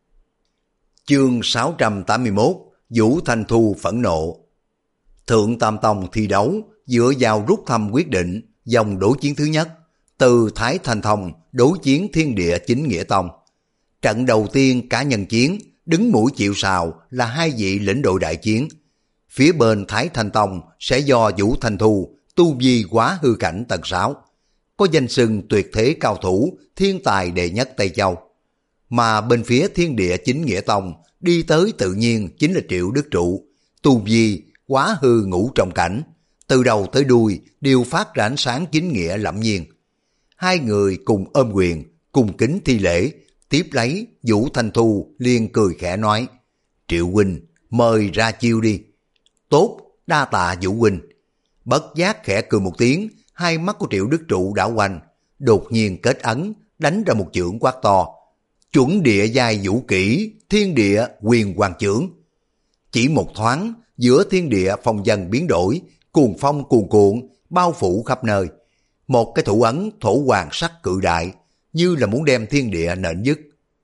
Chương sáu trăm tám mươi mốt, Vũ Thanh Thu phẫn nộ. Thượng Tam Tông thi đấu dựa vào rút thăm quyết định dòng đối chiến thứ nhất, từ Thái Thanh Thông đối chiến Thiên Địa Chính Nghĩa Tông. Trận đầu tiên cá nhân chiến, đứng mũi chịu sào là hai vị lĩnh đội đại chiến. Phía bên Thái Thanh Tông sẽ do Vũ Thanh Thu tu vi quá hư cảnh tầng sáu, có danh xưng tuyệt thế cao thủ, thiên tài đệ nhất Tây Châu. Mà bên phía Thiên Địa Chính Nghĩa Tông đi tới tự nhiên chính là Triệu Đức Trụ, tu vi quá hư ngũ trọng cảnh, từ đầu tới đuôi đều phát ra ánh sáng chính nghĩa lẫm nhiên. Hai người cùng ôm quyền, cùng kính thi lễ, tiếp lấy Vũ Thanh Thu liền cười khẽ nói, Triệu huynh, mời ra chiêu đi. Tốt, đa tạ Vũ huynh. Bất giác khẽ cười một tiếng, hai mắt của Triệu Đức Trụ đảo quanh, đột nhiên kết ấn, đánh ra một chưởng quát to. Chuẩn địa giai vũ kỹ, thiên địa quyền hoàng chưởng. Chỉ một thoáng, giữa thiên địa phong dần biến đổi, cuồng phong cuồn cuộn, bao phủ khắp nơi. Một cái thủ ấn thổ hoàng sắc cự đại, như là muốn đem thiên địa nện dứt.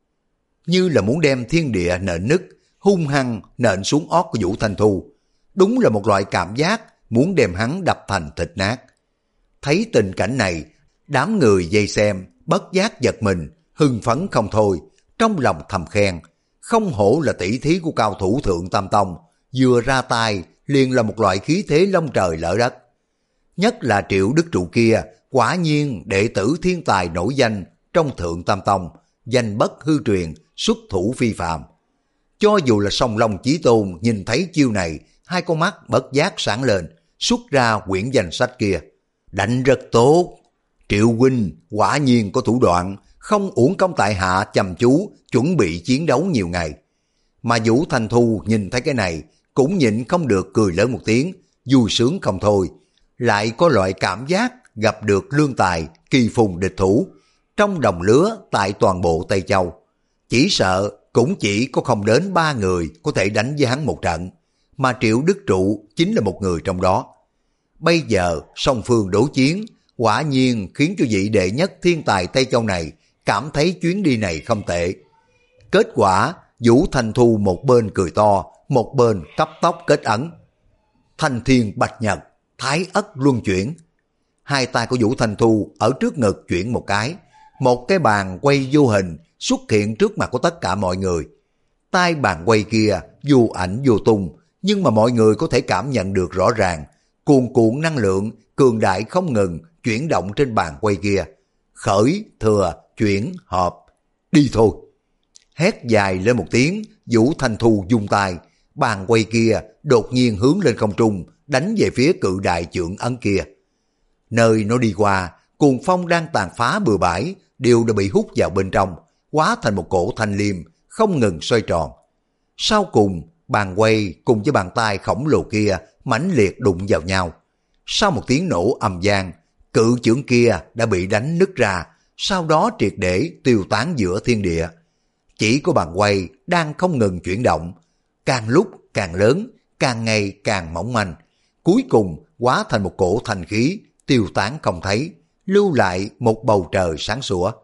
Như là muốn đem thiên địa nện nứt, hung hăng nện xuống ót của Vũ Thanh Thu. Đúng là một loại cảm giác muốn đem hắn đập thành thịt nát. Thấy tình cảnh này, đám người vây xem, bất giác giật mình, hưng phấn không thôi, trong lòng thầm khen, không hổ là tỷ thí của cao thủ Thượng Tam Tông, vừa ra tay liền là một loại khí thế long trời lở đất. Nhất là Triệu Đức Trụ kia, quả nhiên đệ tử thiên tài nổi danh trong Thượng Tam Tông, danh bất hư truyền, xuất thủ phi phàm. Cho dù là Song Long Chí Tôn nhìn thấy chiêu này, hai con mắt bất giác sáng lên, xuất ra quyển danh sách kia. Đánh rất tốt, Triệu huynh quả nhiên có thủ đoạn, không uổng công tại hạ chăm chú chuẩn bị chiến đấu nhiều ngày. Mà Vũ Thanh Thu nhìn thấy cái này cũng nhịn không được cười lớn một tiếng, vui sướng không thôi, lại có loại cảm giác gặp được lương tài kỳ phùng địch thủ trong đồng lứa tại toàn bộ Tây Châu. Chỉ sợ cũng chỉ có không đến ba người có thể đánh với hắn một trận, mà Triệu Đức Trụ chính là một người trong đó. Bây giờ song phương đối chiến, quả nhiên khiến cho vị đệ nhất thiên tài Tây Châu này cảm thấy chuyến đi này không tệ. Kết quả, Vũ Thanh Thu một bên cười to, một bên cấp tốc kết ấn. Thanh Thiên Bạch Nhật, Thái Ất Luân Chuyển. Hai tay của Vũ Thanh Thu ở trước ngực chuyển một cái, một cái bàn quay vô hình xuất hiện trước mặt của tất cả mọi người. Tay bàn quay kia vô ảnh vô tung, nhưng mà mọi người có thể cảm nhận được rõ ràng, cuồn cuộn năng lượng cường đại không ngừng chuyển động trên bàn quay kia. Khởi, thừa, chuyển, hợp, đi thôi. Hét dài lên một tiếng, Vũ Thanh Thu vung tay, bàn quay kia đột nhiên hướng lên không trung, đánh về phía cự đại chưởng ấn kia. Nơi nó đi qua, cuồng phong đang tàn phá bừa bãi, đều đã bị hút vào bên trong, hóa thành một cổ thanh liêm, không ngừng xoay tròn. Sau cùng, bàn quay cùng với bàn tay khổng lồ kia mãnh liệt đụng vào nhau. Sau một tiếng nổ ầm vang, cự chưởng kia đã bị đánh nứt ra, sau đó triệt để tiêu tán giữa thiên địa. Chỉ có bàn quay đang không ngừng chuyển động, càng lúc càng lớn, càng ngày càng mỏng manh, cuối cùng hóa thành một cổ thanh khí, tiêu tán không thấy, lưu lại một bầu trời sáng sủa.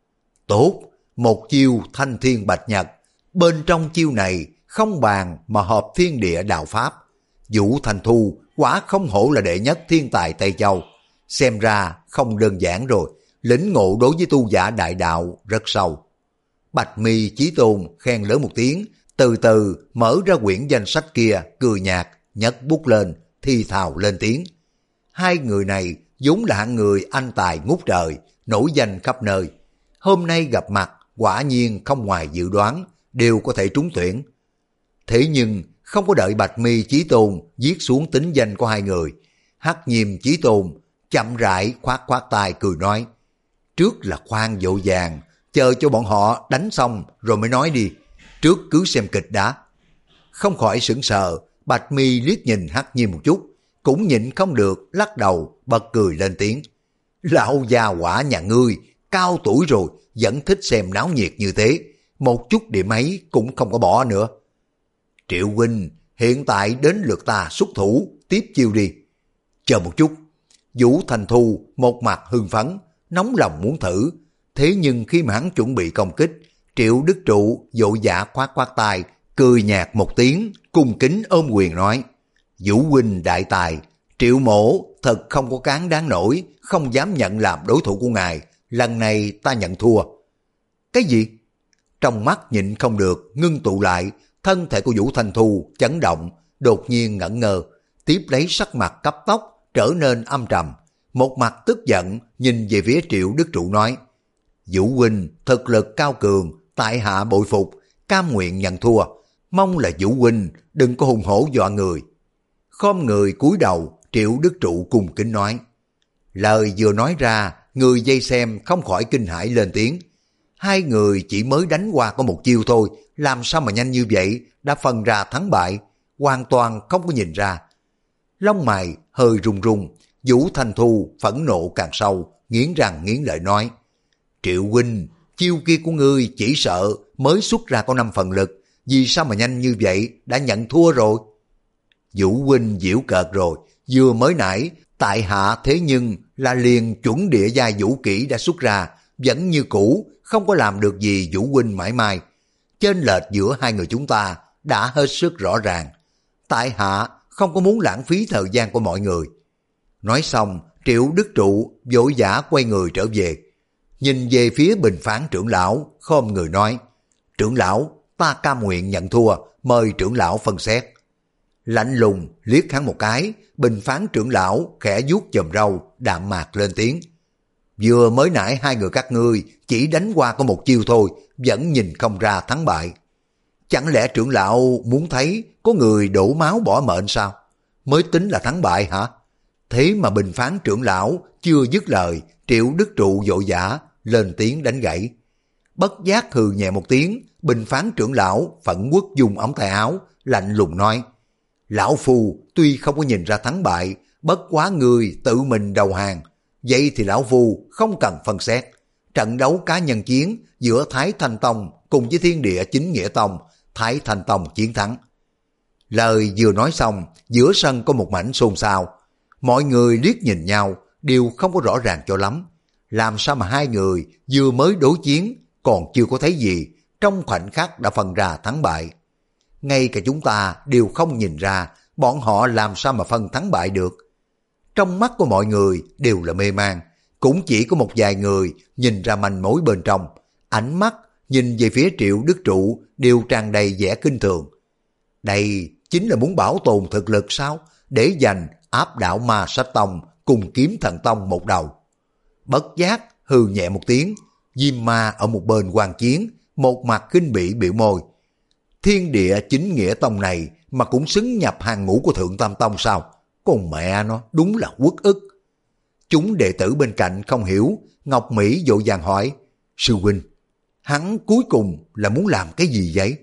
Tốt, một chiêu Thanh Thiên Bạch Nhật, bên trong chiêu này không bàn mà hợp thiên địa đạo pháp. Vũ Thanh Thu quả không hổ là đệ nhất thiên tài Tây Châu, xem ra không đơn giản rồi, lĩnh ngộ đối với tu giả đại đạo rất sâu. Bạch Mi Chí Tôn khen lớn một tiếng, từ từ mở ra quyển danh sách kia, cười nhạt, nhấc bút lên, thi thào lên tiếng. Hai người này vốn là hạng người anh tài ngút trời, nổi danh khắp nơi. Hôm nay gặp mặt, quả nhiên không ngoài dự đoán, đều có thể trúng tuyển. Thế nhưng, không có đợi Bạch Mi Chí Tôn viết xuống tính danh của hai người, Hắc Nhiêm Chí Tôn chậm rãi khoát khoát tay cười nói, trước là khoan dỗ vàng, chờ cho bọn họ đánh xong rồi mới nói đi, trước cứ xem kịch đã. Không khỏi sững sờ, Bạch Mi liếc nhìn Hắc Nhiên một chút, cũng nhịn không được lắc đầu bật cười lên tiếng. Lão già quả nhà ngươi, cao tuổi rồi vẫn thích xem náo nhiệt như thế, một chút điểm ấy cũng không có bỏ nữa. Triệu huynh, hiện tại đến lượt ta xuất thủ, tiếp chiêu đi. Chờ một chút. Vũ Thành Thu một mặt hưng phấn, nóng lòng muốn thử. Thế nhưng khi mà hắn chuẩn bị công kích, Triệu Đức Trụ vội vã khoát khoát tay, cười nhạt một tiếng, cung kính ôm quyền nói. Vũ huynh đại tài, Triệu mổ thật không có cán đáng nổi, không dám nhận làm đối thủ của ngài. Lần này ta nhận thua. Cái gì? Trong mắt nhịn không được, ngưng tụ lại, thân thể của Vũ Thành Thu chấn động, đột nhiên ngẩn ngơ, tiếp lấy sắc mặt cấp tốc trở nên âm trầm, một mặt tức giận nhìn về phía Triệu Đức Trụ nói: Vũ huynh thực lực cao cường, tại hạ bội phục, cam nguyện nhận thua, mong là Vũ huynh đừng có hùng hổ dọa người. Khom người cúi đầu, Triệu Đức Trụ cung kính nói. Lời vừa nói ra, người vây xem không khỏi kinh hãi lên tiếng. Hai người chỉ mới đánh qua có một chiêu thôi, làm sao mà nhanh như vậy đã phân ra thắng bại, hoàn toàn không có nhìn ra. Lông mày hơi rung rung, Vũ Thành Thu phẫn nộ càng sâu, nghiến răng nghiến lợi nói. Triệu huynh, chiêu kia của ngươi chỉ sợ mới xuất ra có năm phần lực, vì sao mà nhanh như vậy đã nhận thua rồi? Vũ huynh giễu cợt rồi, vừa mới nãy tại hạ thế nhưng là liền chuẩn địa giai vũ kỹ đã xuất ra, vẫn như cũ, không có làm được gì Vũ huynh mãi mai. Chênh lệch giữa hai người chúng ta đã hết sức rõ ràng. Tại hạ không có muốn lãng phí thời gian của mọi người. Nói xong, Triệu Đức Trụ vội vã quay người trở về. Nhìn về phía Bình Phán trưởng lão, khom người nói. Trưởng lão, ta cam nguyện nhận thua, mời trưởng lão phân xét. Lạnh lùng liếc hắn một cái, Bình Phán trưởng lão khẽ vuốt chòm râu, đạm mạc lên tiếng. Vừa mới nãy hai người các ngươi chỉ đánh qua có một chiêu thôi, vẫn nhìn không ra thắng bại. Chẳng lẽ trưởng lão muốn thấy có người đổ máu bỏ mệnh sao? Mới tính là thắng bại hả? Thế mà Bình Phán trưởng lão chưa dứt lời, Triệu Đức Trụ vội vã lên tiếng đánh gãy. Bất giác hừ nhẹ một tiếng, Bình Phán trưởng lão phẫn uất dùng ống tay áo, lạnh lùng nói. Lão phu tuy không có nhìn ra thắng bại, bất quá người tự mình đầu hàng. Vậy thì lão phu không cần phân xét. Trận đấu cá nhân chiến giữa Thái Thanh Tông cùng với Thiên Địa Chính Nghĩa Tông, Thái Thanh Tông chiến thắng. Lời vừa nói xong, giữa sân có một mảnh xôn xao. Mọi người liếc nhìn nhau, đều không có rõ ràng cho lắm. Làm sao mà hai người vừa mới đối chiến, còn chưa có thấy gì, trong khoảnh khắc đã phân ra thắng bại. Ngay cả chúng ta đều không nhìn ra, bọn họ làm sao mà phân thắng bại được. Trong mắt của mọi người đều là mê man, cũng chỉ có một vài người nhìn ra manh mối bên trong. Ánh mắt nhìn về phía Triệu Đức Trụ đều tràn đầy vẻ kinh thường. Đây chính là muốn bảo tồn thực lực sao? Để giành áp đảo Ma Sách Tông cùng Kiếm Thần Tông một đầu. Bất giác hừ nhẹ một tiếng, Diêm Ma ở một bên quan chiến, một mặt khinh bỉ biểu môi. Thiên Địa Chính Nghĩa Tông này mà cũng xứng nhập hàng ngũ của Thượng Tam Tông sao? Con mẹ nó đúng là uất ức. Chúng đệ tử bên cạnh không hiểu, Ngọc Mỹ vội vàng hỏi. Sư huynh, hắn cuối cùng là muốn làm cái gì vậy?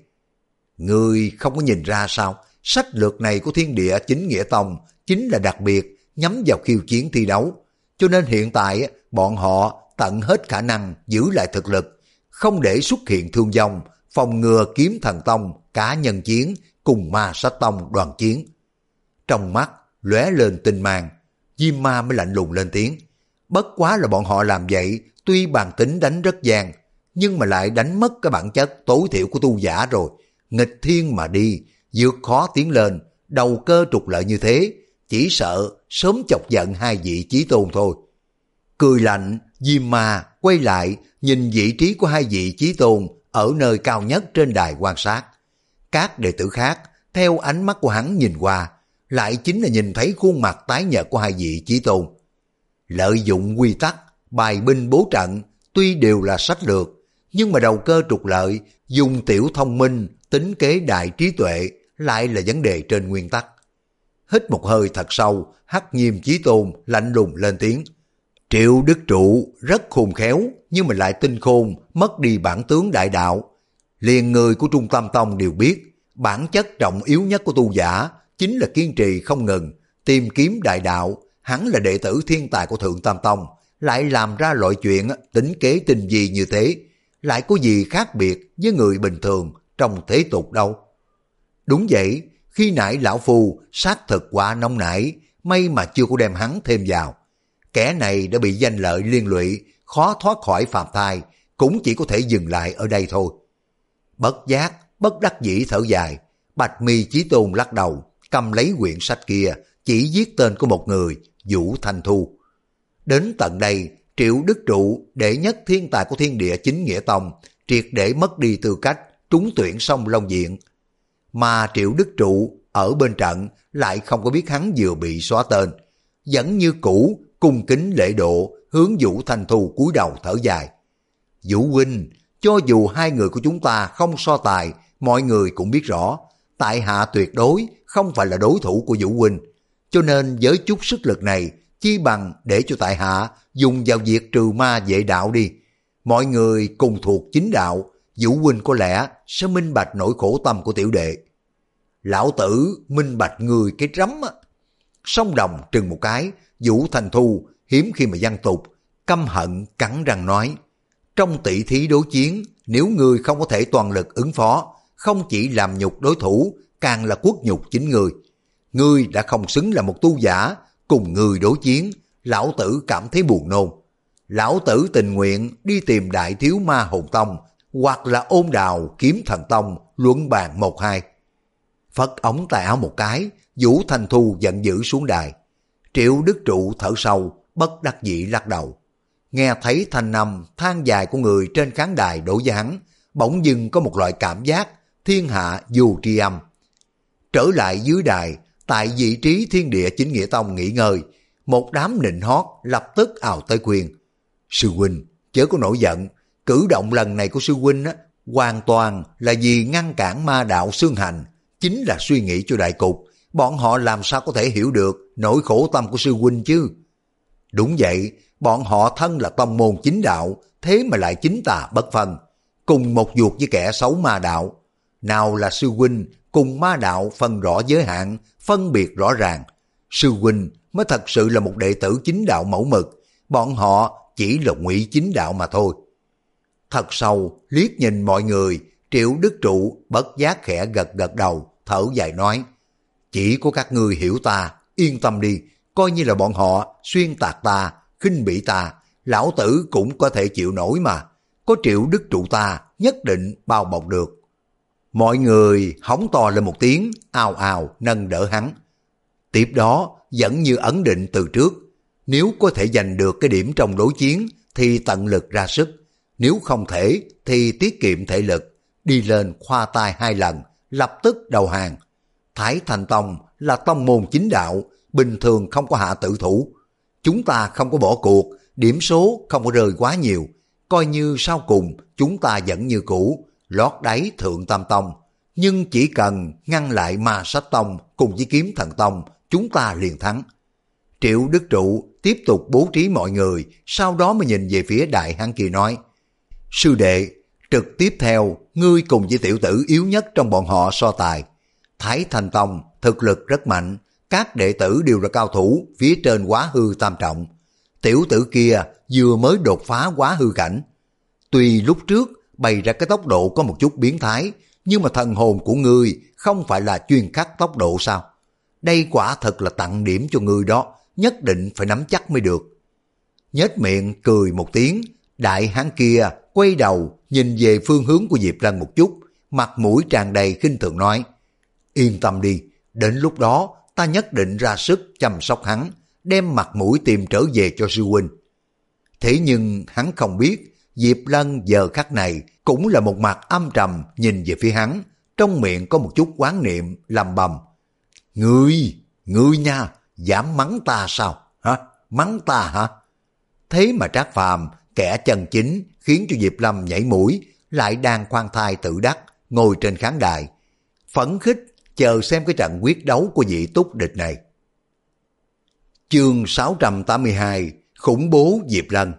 Ngươi không có nhìn ra sao? Sách lược này của Thiên Địa Chính Nghĩa Tông chính là đặc biệt nhắm vào khiêu chiến thi đấu. Cho nên hiện tại bọn họ tận hết khả năng giữ lại thực lực, không để xuất hiện thương vong, phòng ngừa Kiếm Thần Tông cá nhân chiến cùng Ma Sách Tông đoàn chiến. Trong mắt lóe lên tinh mang, Diêm Ma mới lạnh lùng lên tiếng. Bất quá là bọn họ làm vậy, tuy bản tính đánh rất gian, nhưng mà lại đánh mất cái bản chất tối thiểu của tu giả rồi. Nghịch thiên mà đi, vượt khó tiến lên, đầu cơ trục lợi như thế, chỉ sợ sớm chọc giận hai vị chí tôn thôi. Cười lạnh, Diêm Ma quay lại nhìn vị trí của hai vị chí tôn ở nơi cao nhất trên đài quan sát. Các đệ tử khác theo ánh mắt của hắn nhìn qua, lại chính là nhìn thấy khuôn mặt tái nhợt của hai vị chí tôn. Lợi dụng quy tắc, bài binh bố trận, tuy đều là sách lược, nhưng mà đầu cơ trục lợi, dùng tiểu thông minh, tính kế đại trí tuệ, lại là vấn đề trên nguyên tắc. Hít một hơi thật sâu, Hắc Nghiêm Chí Tôn lạnh lùng lên tiếng. Triệu Đức Trụ rất khôn khéo nhưng mà lại tinh khôn, mất đi bản tướng đại đạo. Liền người của Trung Tam Tông đều biết, bản chất trọng yếu nhất của tu giả chính là kiên trì không ngừng, tìm kiếm đại đạo. Hắn là đệ tử thiên tài của Thượng Tam Tông, lại làm ra loại chuyện tính kế tinh vi như thế, lại có gì khác biệt với người bình thường trong thế tục đâu. Đúng vậy, khi nãy lão phu xác thực quả nóng nảy, may mà chưa có đem hắn thêm vào. Kẻ này đã bị danh lợi liên lụy, khó thoát khỏi phàm thai, cũng chỉ có thể dừng lại ở đây thôi. Bất giác, bất đắc dĩ thở dài, Bạch Mi Chí Tôn lắc đầu, cầm lấy quyển sách kia, chỉ viết tên của một người, Vũ Thanh Thu. Đến tận đây, Triệu Đức Trụ, đệ nhất thiên tài của Thiên Địa Chính Nghĩa Tông, triệt để mất đi tư cách trúng tuyển song Long Diện. Mà Triệu Đức Trụ ở bên trận lại không có biết hắn vừa bị xóa tên, vẫn như cũ cung kính lễ độ hướng Vũ Thanh Thu cúi đầu thở dài. Vũ huynh, cho dù hai người của chúng ta không so tài, mọi người cũng biết rõ, tại hạ tuyệt đối không phải là đối thủ của Vũ huynh, cho nên với chút sức lực này, chi bằng để cho tại hạ dùng vào việc trừ ma vệ đạo đi. Mọi người cùng thuộc chính đạo, Vũ huynh có lẽ sẽ minh bạch nỗi khổ tâm của tiểu đệ. Lão tử minh bạch người cái rắm á. Song Đồng trừng một cái, Vũ Thanh Thu hiếm khi mà văn tục, căm hận cắn răng nói, trong tỷ thí đối chiến, nếu ngươi không có thể toàn lực ứng phó, không chỉ làm nhục đối thủ, càng là quốc nhục chính ngươi. Ngươi đã không xứng là một tu giả, cùng ngươi đối chiến, lão tử cảm thấy buồn nôn. Lão tử tình nguyện đi tìm Đại Thiếu Ma Hồn Tông, hoặc là Ôn Đào Kiếm Thần Tông, luận bàn một hai. Phất ống tay áo một cái, Vũ Thanh Thu giận dữ xuống đài. Triệu Đức Trụ thở sâu, bất đắc dĩ lắc đầu. Nghe thấy thanh âm than dài của người trên khán đài đối với hắn, bỗng dưng có một loại cảm giác thiên hạ dù tri âm. Trở lại dưới đài, tại vị trí Thiên Địa Chính Nghĩa Tông nghỉ ngơi, một đám nịnh hót lập tức ào tới khuyên. Sư huynh, chớ có nổi giận, cử động lần này của sư huynh á, hoàn toàn là vì ngăn cản ma đạo xương hành, chính là suy nghĩ cho đại cục, bọn họ làm sao có thể hiểu được nỗi khổ tâm của sư huynh chứ. Đúng vậy, bọn họ thân là tông môn chính đạo, thế mà lại chính tà bất phân, cùng một ruột với kẻ xấu ma đạo. Nào là sư huynh cùng ma đạo phân rõ giới hạn, phân biệt rõ ràng. Sư huynh mới thật sự là một đệ tử chính đạo mẫu mực, bọn họ chỉ là ngụy chính đạo mà thôi. Thật sâu liếc nhìn mọi người, Triệu Đức Trụ bất giác khẽ gật gật đầu, thở dài nói, chỉ có các ngươi hiểu ta, yên tâm đi, coi như là bọn họ xuyên tạc ta, khinh bỉ ta, lão tử cũng có thể chịu nổi mà, có Triệu Đức Trụ ta nhất định bao bọc được. Mọi người hóng to lên một tiếng, ào ào nâng đỡ hắn. Tiếp đó vẫn như ấn định từ trước, nếu có thể giành được cái điểm trong đối chiến thì tận lực ra sức, nếu không thể thì tiết kiệm thể lực, đi lên khoa tay hai lần, lập tức đầu hàng. Thái Thanh Tông là tông môn chính đạo, bình thường không có hạ tử thủ. Chúng ta không có bỏ cuộc, điểm số không có rơi quá nhiều, coi như sau cùng chúng ta vẫn như cũ, lót đáy Thượng Tam Tông. Nhưng chỉ cần ngăn lại Ma Sách Tông cùng với Kiếm Thần Tông, chúng ta liền thắng. Triệu Đức Trụ tiếp tục bố trí mọi người, sau đó mới nhìn về phía đại hán kia nói, sư đệ, trực tiếp theo, ngươi cùng với tiểu tử yếu nhất trong bọn họ so tài. Thái Thanh Tông thực lực rất mạnh, các đệ tử đều là cao thủ phía trên Quá Hư Tam Trọng. Tiểu tử kia vừa mới đột phá Quá Hư cảnh. Tuy lúc trước bày ra cái tốc độ có một chút biến thái, nhưng mà thần hồn của ngươi không phải là chuyên khắc tốc độ sao? Đây quả thật là tặng điểm cho ngươi đó, nhất định phải nắm chắc mới được. Nhếch miệng cười một tiếng, đại hán kia quay đầu nhìn về phương hướng của Diệp Lân một chút, mặt mũi tràn đầy khinh thường nói, yên tâm đi, đến lúc đó ta nhất định ra sức chăm sóc hắn, đem mặt mũi tìm trở về cho sư huynh. Thế nhưng hắn không biết, Diệp Lân giờ khắc này cũng là một mặt âm trầm nhìn về phía hắn, trong miệng có một chút quán niệm lầm bầm. Ngươi, ngươi nha, dám mắng ta sao? Hả? Mắng ta hả? Thế mà Trác Phàm, kẻ chân chính khiến cho Diệp Lâm nhảy mũi, lại đang khoan thai tự đắc, ngồi trên khán đài, phấn khích chờ xem cái trận quyết đấu của vị túc địch này. Chương sáu trăm tám mươi hai, khủng bố Diệp Lân.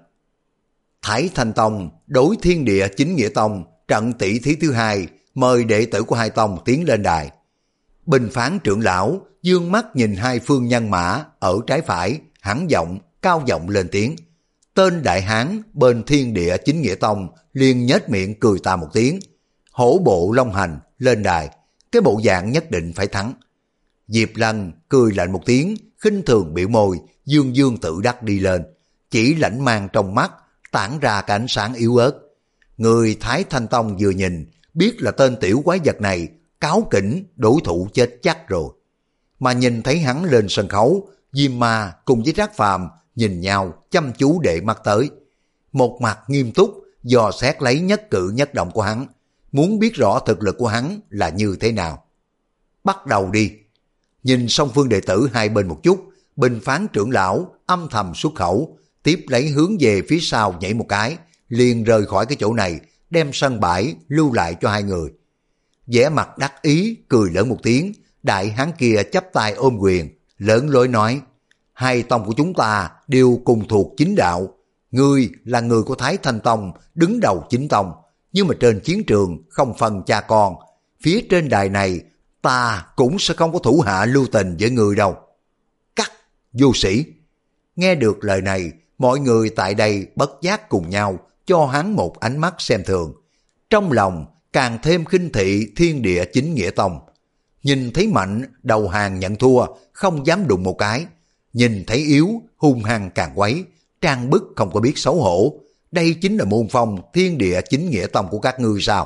Thái Thanh Tông đối Thiên Địa Chính Nghĩa Tông trận tỷ thí thứ hai, mời đệ tử của hai tông tiến lên đài. Bình phán trưởng lão dương mắt nhìn hai phương nhân mã ở trái phải, hắng giọng, cao giọng lên tiếng. Tên đại hán bên Thiên Địa Chính Nghĩa Tông liền nhếch miệng cười ta một tiếng. Hổ bộ long hành lên đài, cái bộ dạng nhất định phải thắng. Diệp Lân cười lạnh một tiếng, khinh thường biểu môi, dương dương tự đắc đi lên, chỉ lãnh mang trong mắt tản ra cái ánh sáng yếu ớt. Người Thái Thanh Tông vừa nhìn biết là tên tiểu quái vật này cáo kỉnh đối thủ chết chắc rồi. Mà nhìn thấy hắn lên sân khấu, Diêm Ma cùng với Trác Phàm nhìn nhau chăm chú để mắt tới. Một mặt nghiêm túc dò xét lấy nhất cử nhất động của hắn, muốn biết rõ thực lực của hắn là như thế nào. Bắt đầu đi. Nhìn song phương đệ tử hai bên một chút, bình phán trưởng lão âm thầm xuất khẩu, tiếp lấy hướng về phía sau nhảy một cái, liền rời khỏi cái chỗ này, đem sân bãi lưu lại cho hai người. Vẻ mặt đắc ý, cười lớn một tiếng, đại hán kia chắp tay ôm quyền, lớn lối nói, hai tông của chúng ta đều cùng thuộc chính đạo, ngươi là người của Thái Thanh Tông, đứng đầu chính tông, nhưng mà trên chiến trường không phân cha con, phía trên đài này ta cũng sẽ không có thủ hạ lưu tình với người đâu. Cắt, vô sĩ. Nghe được lời này, mọi người tại đây bất giác cùng nhau cho hắn một ánh mắt xem thường. Trong lòng càng thêm khinh thị Thiên Địa Chính Nghĩa Tông. Nhìn thấy mạnh, đầu hàng nhận thua, không dám đụng một cái. Nhìn thấy yếu, hung hăng càng quấy, trang bức không có biết xấu hổ. Đây chính là môn phong Thiên Địa Chính Nghĩa Tông của các ngươi sao?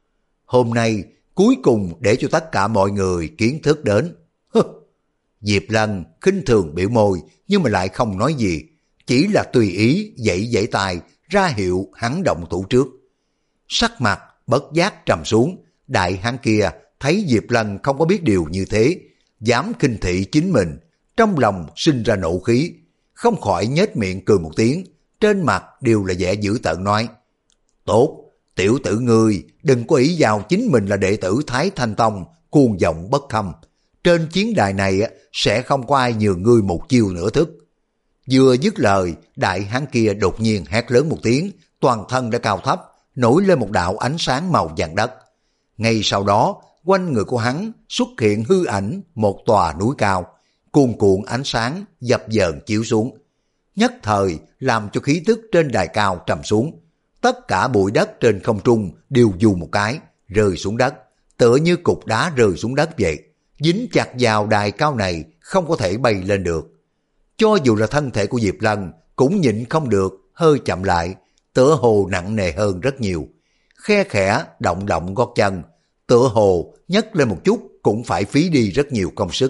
Hôm nay, cuối cùng để cho tất cả mọi người kiến thức đến. Hừ. Diệp Lân khinh thường biểu môi, nhưng mà lại không nói gì. Chỉ là tùy ý dãy dãy tay, ra hiệu hắn động thủ trước. Sắc mặt bất giác trầm xuống, đại hán kia thấy Diệp Lân không có biết điều như thế, dám khinh thị chính mình, trong lòng sinh ra nộ khí, không khỏi nhếch miệng cười một tiếng, trên mặt đều là vẻ dữ tợn nói, tốt, tiểu tử ngươi đừng có ý vào chính mình là đệ tử Thái Thanh Tông, cuồng vọng bất kham, trên chiến đài này sẽ không có ai nhường ngươi một chiêu nữa thức. Vừa dứt lời, đại hán kia đột nhiên hét lớn một tiếng, toàn thân đã cao thấp, nổi lên một đạo ánh sáng màu vàng đất. Ngay sau đó, quanh người của hắn xuất hiện hư ảnh một tòa núi cao, cuồn cuộn ánh sáng dập dờn chiếu xuống. Nhất thời làm cho khí tức trên đài cao trầm xuống. Tất cả bụi đất trên không trung đều dù một cái, rơi xuống đất, tựa như cục đá rơi xuống đất vậy. Dính chặt vào đài cao này, không có thể bay lên được. Cho dù là thân thể của Diệp Lân cũng nhịn không được, hơi chậm lại, tựa hồ nặng nề hơn rất nhiều. Khe khẽ động động gót chân, tựa hồ nhấc lên một chút cũng phải phí đi rất nhiều công sức.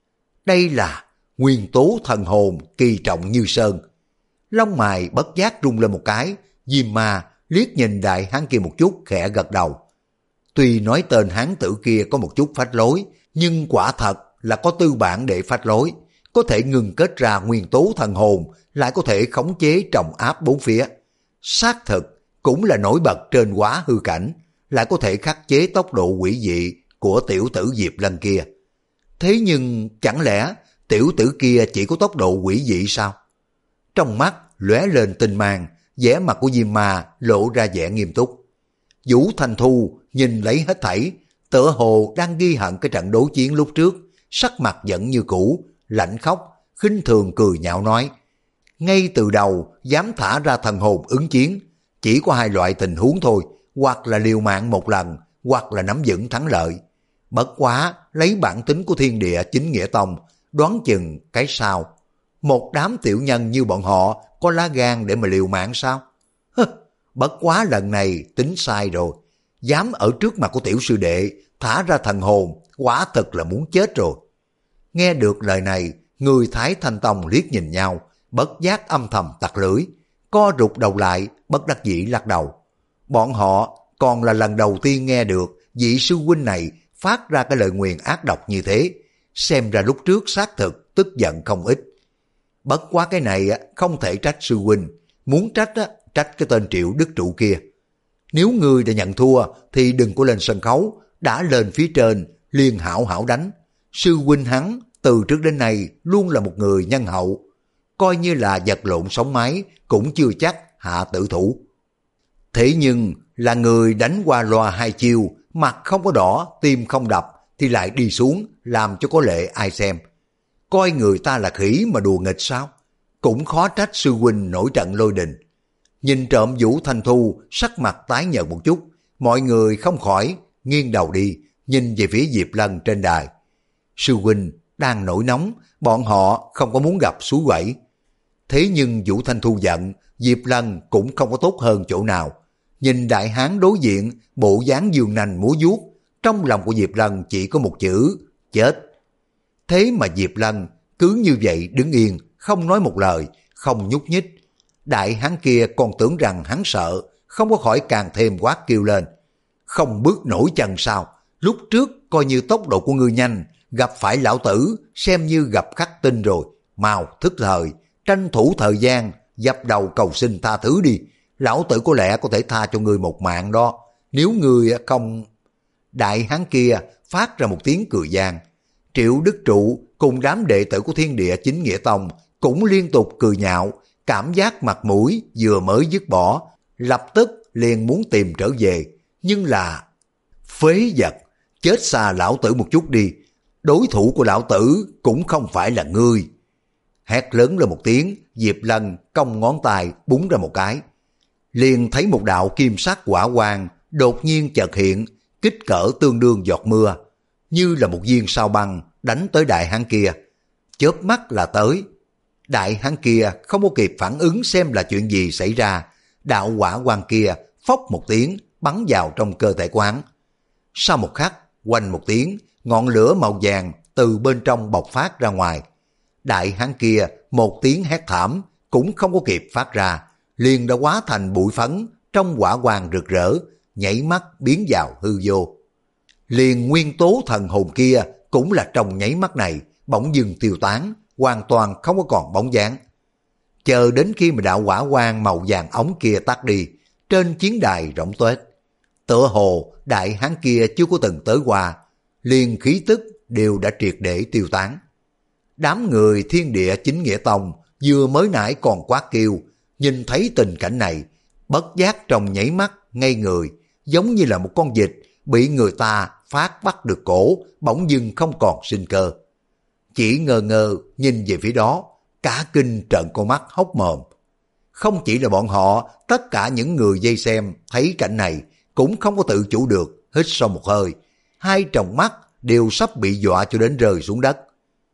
Đây là nguyên tố thần hồn kỳ trọng như sơn. Lông mày bất giác rung lên một cái, Diêm Ma liếc nhìn đại hán kia một chút, khẽ gật đầu. Tuy nói tên hán tử kia có một chút phách lối, nhưng quả thật là có tư bản để phách lối, có thể ngừng kết ra nguyên tố thần hồn, lại có thể khống chế trọng áp bốn phía. Xác thực cũng là nổi bật trên quá hư cảnh, lại có thể khắc chế tốc độ quỷ dị của tiểu tử Diệp Lân kia. Thế nhưng chẳng lẽ tiểu tử kia chỉ có tốc độ quỷ dị sao? Trong mắt lóe lên tinh mang, vẻ mặt của Diêm Ma lộ ra vẻ nghiêm túc. Vũ Thành Thu nhìn lấy hết thảy, tựa hồ đang ghi hận cái trận đối chiến lúc trước, sắc mặt vẫn như cũ, lạnh khóc, khinh thường cười nhạo nói, ngay từ đầu dám thả ra thần hồn ứng chiến, chỉ có hai loại tình huống thôi, hoặc là liều mạng một lần, hoặc là nắm vững thắng lợi. Bất quá lấy bản tính của Thiên Địa Chính Nghĩa Tông, đoán chừng cái sao? Một đám tiểu nhân như bọn họ có lá gan để mà liều mạng sao? Hứ, bất quá lần này tính sai rồi, dám ở trước mặt của tiểu sư đệ thả ra thần hồn, quả thật là muốn chết rồi. Nghe được lời này, người Thái Thanh Tông liếc nhìn nhau, bất giác âm thầm tặc lưỡi, co rụt đầu lại, bất đắc dĩ lắc đầu. Bọn họ còn là lần đầu tiên nghe được vị sư huynh này phát ra cái lời nguyền ác độc như thế, xem ra lúc trước xác thực tức giận không ít. Bất quá cái này không thể trách sư huynh, muốn trách á, trách cái tên Triệu Đức Trụ kia. Nếu ngươi đã nhận thua thì đừng có lên sân khấu, đã lên phía trên liền hảo hảo đánh. Sư huynh hắn từ trước đến nay luôn là một người nhân hậu, coi như là vật lộn sống mái cũng chưa chắc hạ tử thủ. Thế nhưng là người đánh qua loa hai chiêu, mặt không có đỏ, tim không đập thì lại đi xuống làm cho có lệ ai xem. Coi người ta là khỉ mà đùa nghịch sao? Cũng khó trách sư huynh nổi trận lôi đình. Nhìn trộm Vũ Thanh Thu sắc mặt tái nhợt một chút, mọi người không khỏi nghiêng đầu đi, nhìn về phía Diệp Lân trên đài. Sư huynh đang nổi nóng, bọn họ không có muốn gặp suối quẩy. Thế nhưng Vũ Thanh Thu giận, Diệp Lân cũng không có tốt hơn chỗ nào. Nhìn đại hán đối diện, bộ dáng dương nanh múa vuốt, trong lòng của Diệp Lân chỉ có một chữ, chết. Thế mà Diệp Lân cứ như vậy đứng yên, không nói một lời, không nhúc nhích. Đại hán kia còn tưởng rằng hắn sợ, không có khỏi càng thêm quát kêu lên. Không bước nổi chân sao? Lúc trước coi như tốc độ của ngươi nhanh, gặp phải lão tử xem như gặp khắc tinh rồi. Mau thức thời, tranh thủ thời gian, dập đầu cầu xin tha thứ đi. Lão tử có lẽ có thể tha cho ngươi một mạng đó. Nếu ngươi không... Đại hán kia phát ra một tiếng cười gian. Triệu Đức Trụ cùng đám đệ tử của Thiên Địa Chính Nghĩa Tông cũng liên tục cười nhạo, cảm giác mặt mũi vừa mới dứt bỏ, lập tức liền muốn tìm trở về. Nhưng là... Phế vật, chết xa lão tử một chút đi. Đối thủ của lão tử cũng không phải là ngươi. Hét lớn lên một tiếng, Diệp Lân cong ngón tay búng ra một cái. Liền thấy một đạo kim sắc hỏa quang đột nhiên chợt hiện, kích cỡ tương đương giọt mưa, như là một viên sao băng đánh tới đại hán kia. Chớp mắt là tới. Đại hán kia không có kịp phản ứng xem là chuyện gì xảy ra, đạo hỏa quang kia phốc một tiếng bắn vào trong cơ thể của hắn. Sau một khắc, quanh một tiếng, ngọn lửa màu vàng từ bên trong bộc phát ra ngoài. Đại hán kia một tiếng hét thảm cũng không có kịp phát ra, liền đã hóa thành bụi phấn trong hỏa quang rực rỡ, nhảy mắt biến vào hư vô. Liền nguyên tố thần hồn kia cũng là trong nháy mắt này bỗng dưng tiêu tán, hoàn toàn không có còn bóng dáng. Chờ đến khi mà đạo hỏa quang màu vàng ống kia tắt đi, trên chiến đài rỗng tuếch, tựa hồ đại hán kia chưa có từng tới qua, liền khí tức đều đã triệt để tiêu tán. Đám người Thiên Địa Chính Nghĩa Tông vừa mới nãy còn quát kêu, nhìn thấy tình cảnh này, bất giác trong nhảy mắt ngây người, giống như là một con vịt bị người ta phát bắt được cổ, bỗng dưng không còn sinh cơ. Chỉ ngơ ngơ nhìn về phía đó, cả kinh trợn con mắt hốc mồm. Không chỉ là bọn họ, tất cả những người vây xem thấy cảnh này cũng không có tự chủ được, hít sâu một hơi, hai tròng mắt đều sắp bị dọa cho đến rơi xuống đất.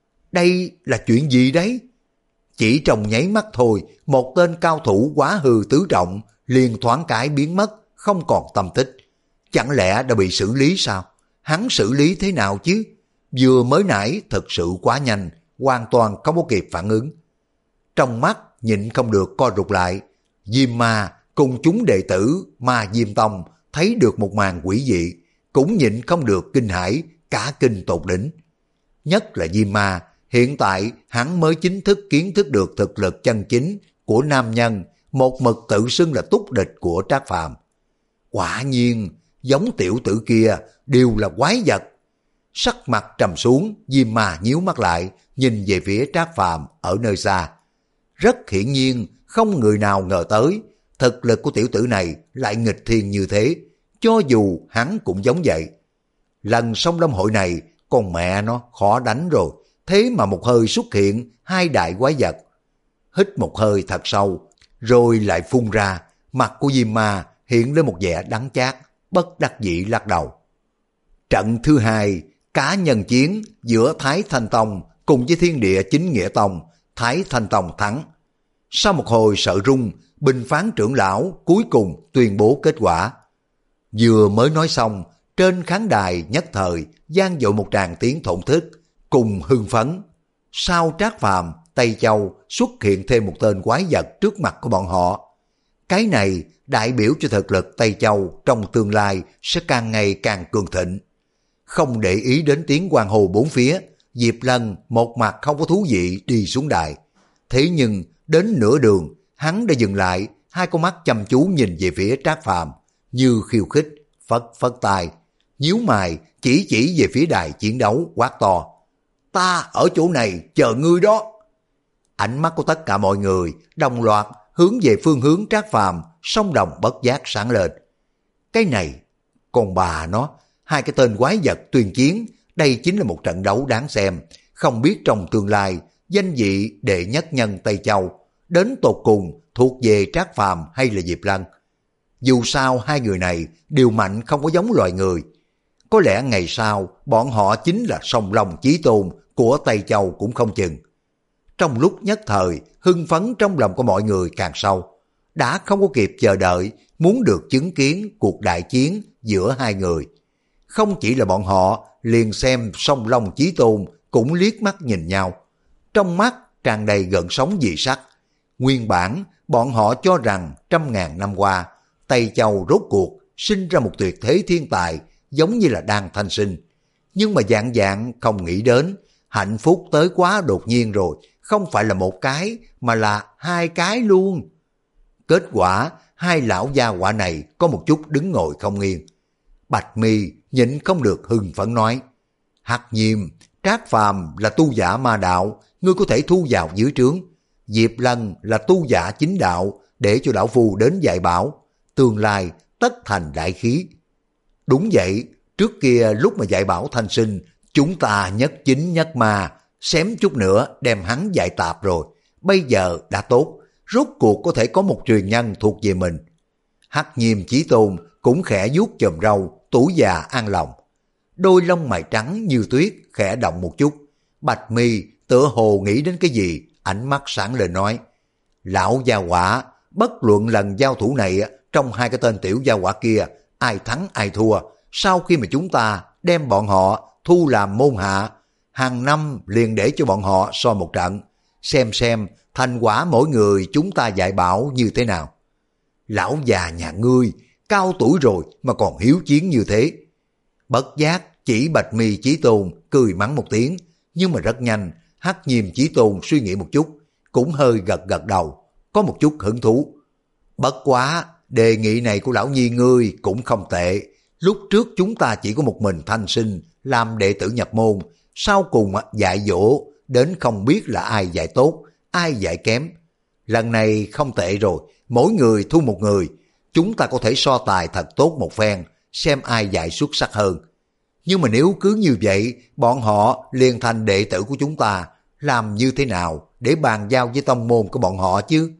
Đây là chuyện gì đấy? Chỉ trong nháy mắt thôi, một tên cao thủ quá hư tứ trọng liền thoáng cái biến mất, không còn tâm tích. Chẳng lẽ đã bị xử lý sao? Hắn xử lý thế nào chứ? Vừa mới nãy thật sự quá nhanh, hoàn toàn không có kịp phản ứng. Trong mắt nhịn không được co rụt lại, Diêm Ma cùng chúng đệ tử Ma Diêm Tông thấy được một màn quỷ dị, cũng nhịn không được kinh hãi, cả kinh tột đỉnh. Nhất là Diêm Ma, hiện tại hắn mới chính thức kiến thức được thực lực chân chính của nam nhân, một mực tự xưng là túc địch của Trác Phàm. Quả nhiên, giống tiểu tử kia đều là quái vật. Sắc mặt trầm xuống, Diêm Ma nhíu mắt lại, nhìn về phía Trác Phàm ở nơi xa. Rất hiển nhiên, không người nào ngờ tới, thực lực của tiểu tử này lại nghịch thiên như thế, cho dù hắn cũng giống vậy. Lần song lâm hội này, con mẹ nó khó đánh rồi, thế mà một hơi xuất hiện hai đại quái vật. Hít một hơi thật sâu, rồi lại phun ra, mặt của Diêm Ma hiện lên một vẻ đắng chát, bất đắc dĩ lắc đầu. Trận thứ hai, cá nhân chiến giữa Thái Thanh Tông cùng với Thiên Địa Chính Nghĩa Tông, Thái Thanh Tông thắng. Sau một hồi sợ rung, bình phán trưởng lão cuối cùng tuyên bố kết quả. Vừa mới nói xong, trên khán đài nhất thời vang dội một tràng tiếng thổn thức cùng hưng phấn. Sau Trác Phàm, Tây Châu xuất hiện thêm một tên quái vật trước mặt của bọn họ. Cái này đại biểu cho thực lực Tây Châu trong tương lai sẽ càng ngày càng cường thịnh. Không để ý đến tiếng hoan hô bốn phía, Diệp Lân một mặt không có thú vị đi xuống đài. Thế nhưng đến nửa đường, hắn đã dừng lại, hai con mắt chăm chú nhìn về phía Trác Phàm, như khiêu khích, phất phất tay, nhíu mày chỉ chỉ về phía đài chiến đấu quát to. Ta ở chỗ này chờ ngươi đó. Ánh mắt của tất cả mọi người đồng loạt hướng về phương hướng Trác Phàm, song đồng bất giác sáng lên. Cái này, con bà nó, hai cái tên quái vật tuyên chiến, đây chính là một trận đấu đáng xem. Không biết trong tương lai, danh vị đệ nhất nhân Tây Châu, đến tột cùng thuộc về Trác Phàm hay là Diệp Lân. Dù sao hai người này đều mạnh không có giống loài người. Có lẽ ngày sau bọn họ chính là song long chí tôn của Tây Châu cũng không chừng. Trong lúc nhất thời, hưng phấn trong lòng của mọi người càng sâu. Đã không có kịp chờ đợi, muốn được chứng kiến cuộc đại chiến giữa hai người. Không chỉ là bọn họ, liền xem song long chí tôn cũng liếc mắt nhìn nhau. Trong mắt tràn đầy gợn sóng dị sắc. Nguyên bản, bọn họ cho rằng trăm ngàn năm qua, Tây Châu rốt cuộc sinh ra một tuyệt thế thiên tài giống như là đang thanh sinh. Nhưng mà dạng dạng không nghĩ đến, hạnh phúc tới quá đột nhiên rồi, không phải là một cái mà là hai cái luôn. Kết quả, hai lão gia hỏa này có một chút đứng ngồi không yên. Bạch Mi nhịn không được hưng phấn nói, Hắc Nhiêm, Trác Phàm là tu giả ma đạo, ngươi có thể thu vào dưới trướng. Diệp Lân là tu giả chính đạo, để cho đạo phu đến dạy bảo, tương lai tất thành đại khí. Đúng vậy, trước kia lúc mà dạy bảo thanh sinh, chúng ta nhất chính nhất ma, xém chút nữa đem hắn dạy tạp rồi. Bây giờ đã tốt, rốt cuộc có thể có một truyền nhân thuộc về mình. Hắc Nhiêm Chí Tôn cũng khẽ vuốt chòm râu, tuổi già an lòng. Đôi lông mày trắng như tuyết khẽ động một chút. Bạch Mi tựa hồ nghĩ đến cái gì, ánh mắt sáng lên nói, lão gia hỏa, bất luận lần giao thủ này trong hai cái tên tiểu gia hỏa kia, ai thắng ai thua, sau khi mà chúng ta đem bọn họ thu làm môn hạ, hàng năm liền để cho bọn họ so một trận, xem xem thành quả mỗi người chúng ta dạy bảo như thế nào. Lão già nhà ngươi, cao tuổi rồi mà còn hiếu chiến như thế. Bất giác chỉ Bạch Mi Chí Tôn cười mắng một tiếng, nhưng mà rất nhanh, Hắc Nhiêm Chí Tôn suy nghĩ một chút, cũng hơi gật gật đầu, có một chút hứng thú. Bất quá, đề nghị này của lão nhi ngươi cũng không tệ. Lúc trước chúng ta chỉ có một mình thanh sinh làm đệ tử nhập môn, sau cùng dạy dỗ đến không biết là ai dạy tốt, ai dạy kém. Lần này không tệ rồi, mỗi người thu một người, chúng ta có thể so tài thật tốt một phen, xem ai dạy xuất sắc hơn. Nhưng mà nếu cứ như vậy, bọn họ liền thành đệ tử của chúng ta, làm như thế nào để bàn giao với tông môn của bọn họ chứ?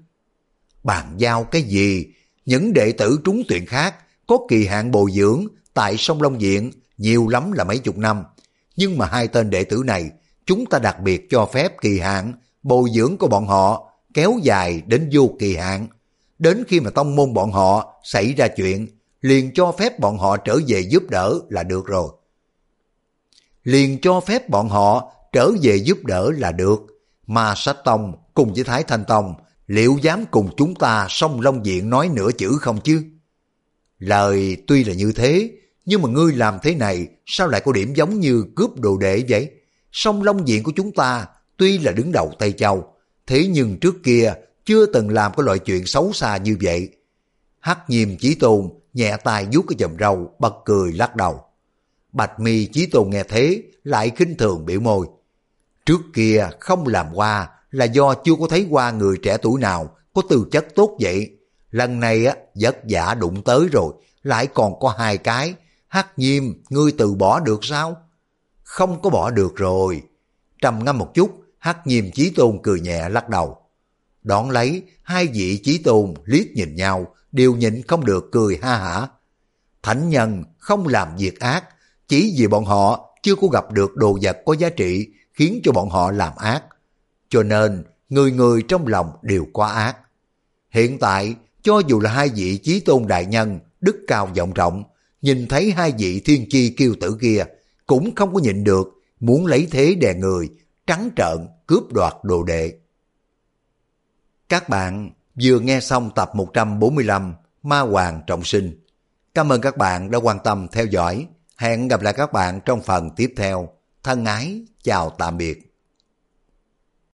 Bàn giao cái gì? Những đệ tử trúng tuyển khác có kỳ hạn bồi dưỡng tại Sông Long Viện nhiều lắm là mấy chục năm. Nhưng mà hai tên đệ tử này, chúng ta đặc biệt cho phép kỳ hạn bồi dưỡng của bọn họ kéo dài đến vô kỳ hạn. Đến khi mà tông môn bọn họ xảy ra chuyện, liền cho phép bọn họ trở về giúp đỡ là được rồi. Liền cho phép bọn họ trở về giúp đỡ là được. Mà Sách Tông cùng với Thái Thanh Tông liệu dám cùng chúng ta Sông Long Viện nói nửa chữ không chứ? Lời tuy là như thế, nhưng mà ngươi làm thế này sao lại có điểm giống như cướp đồ đệ vậy? Sông Long Viện của chúng ta tuy là đứng đầu Tây Châu, thế nhưng trước kia chưa từng làm cái loại chuyện xấu xa như vậy. Hắc Nhiêm Chí Tôn nhẹ tay vuốt cái chòm râu, bật cười lắc đầu. Bạch Mi Chí Tôn nghe thế lại khinh thường biểu môi. Trước kia không làm qua là do chưa có thấy qua người trẻ tuổi nào có tư chất tốt vậy. Lần này á vất vả đụng tới rồi, lại còn có hai cái. Hắc Nhiêm, ngươi từ bỏ được sao? Không có bỏ được rồi. Trầm ngâm một chút, Hắc Nhiêm Chí Tôn cười nhẹ lắc đầu. Đón lấy, hai vị Chí Tôn liếc nhìn nhau, đều nhịn không được cười ha hả. Thánh nhân không làm việc ác, chỉ vì bọn họ chưa có gặp được đồ vật có giá trị khiến cho bọn họ làm ác. Cho nên, người người trong lòng đều có ác. Hiện tại, cho dù là hai vị Chí Tôn đại nhân, đức cao vọng trọng, nhìn thấy hai vị thiên chi kiêu tử kia, cũng không có nhịn được, muốn lấy thế đè người, trắng trợn cướp đoạt đồ đệ. Các bạn vừa nghe xong tập một trăm bốn mươi lăm Ma Hoàng Trọng Sinh. Cảm ơn các bạn đã quan tâm theo dõi. Hẹn gặp lại các bạn trong phần tiếp theo. Thân ái, chào tạm biệt.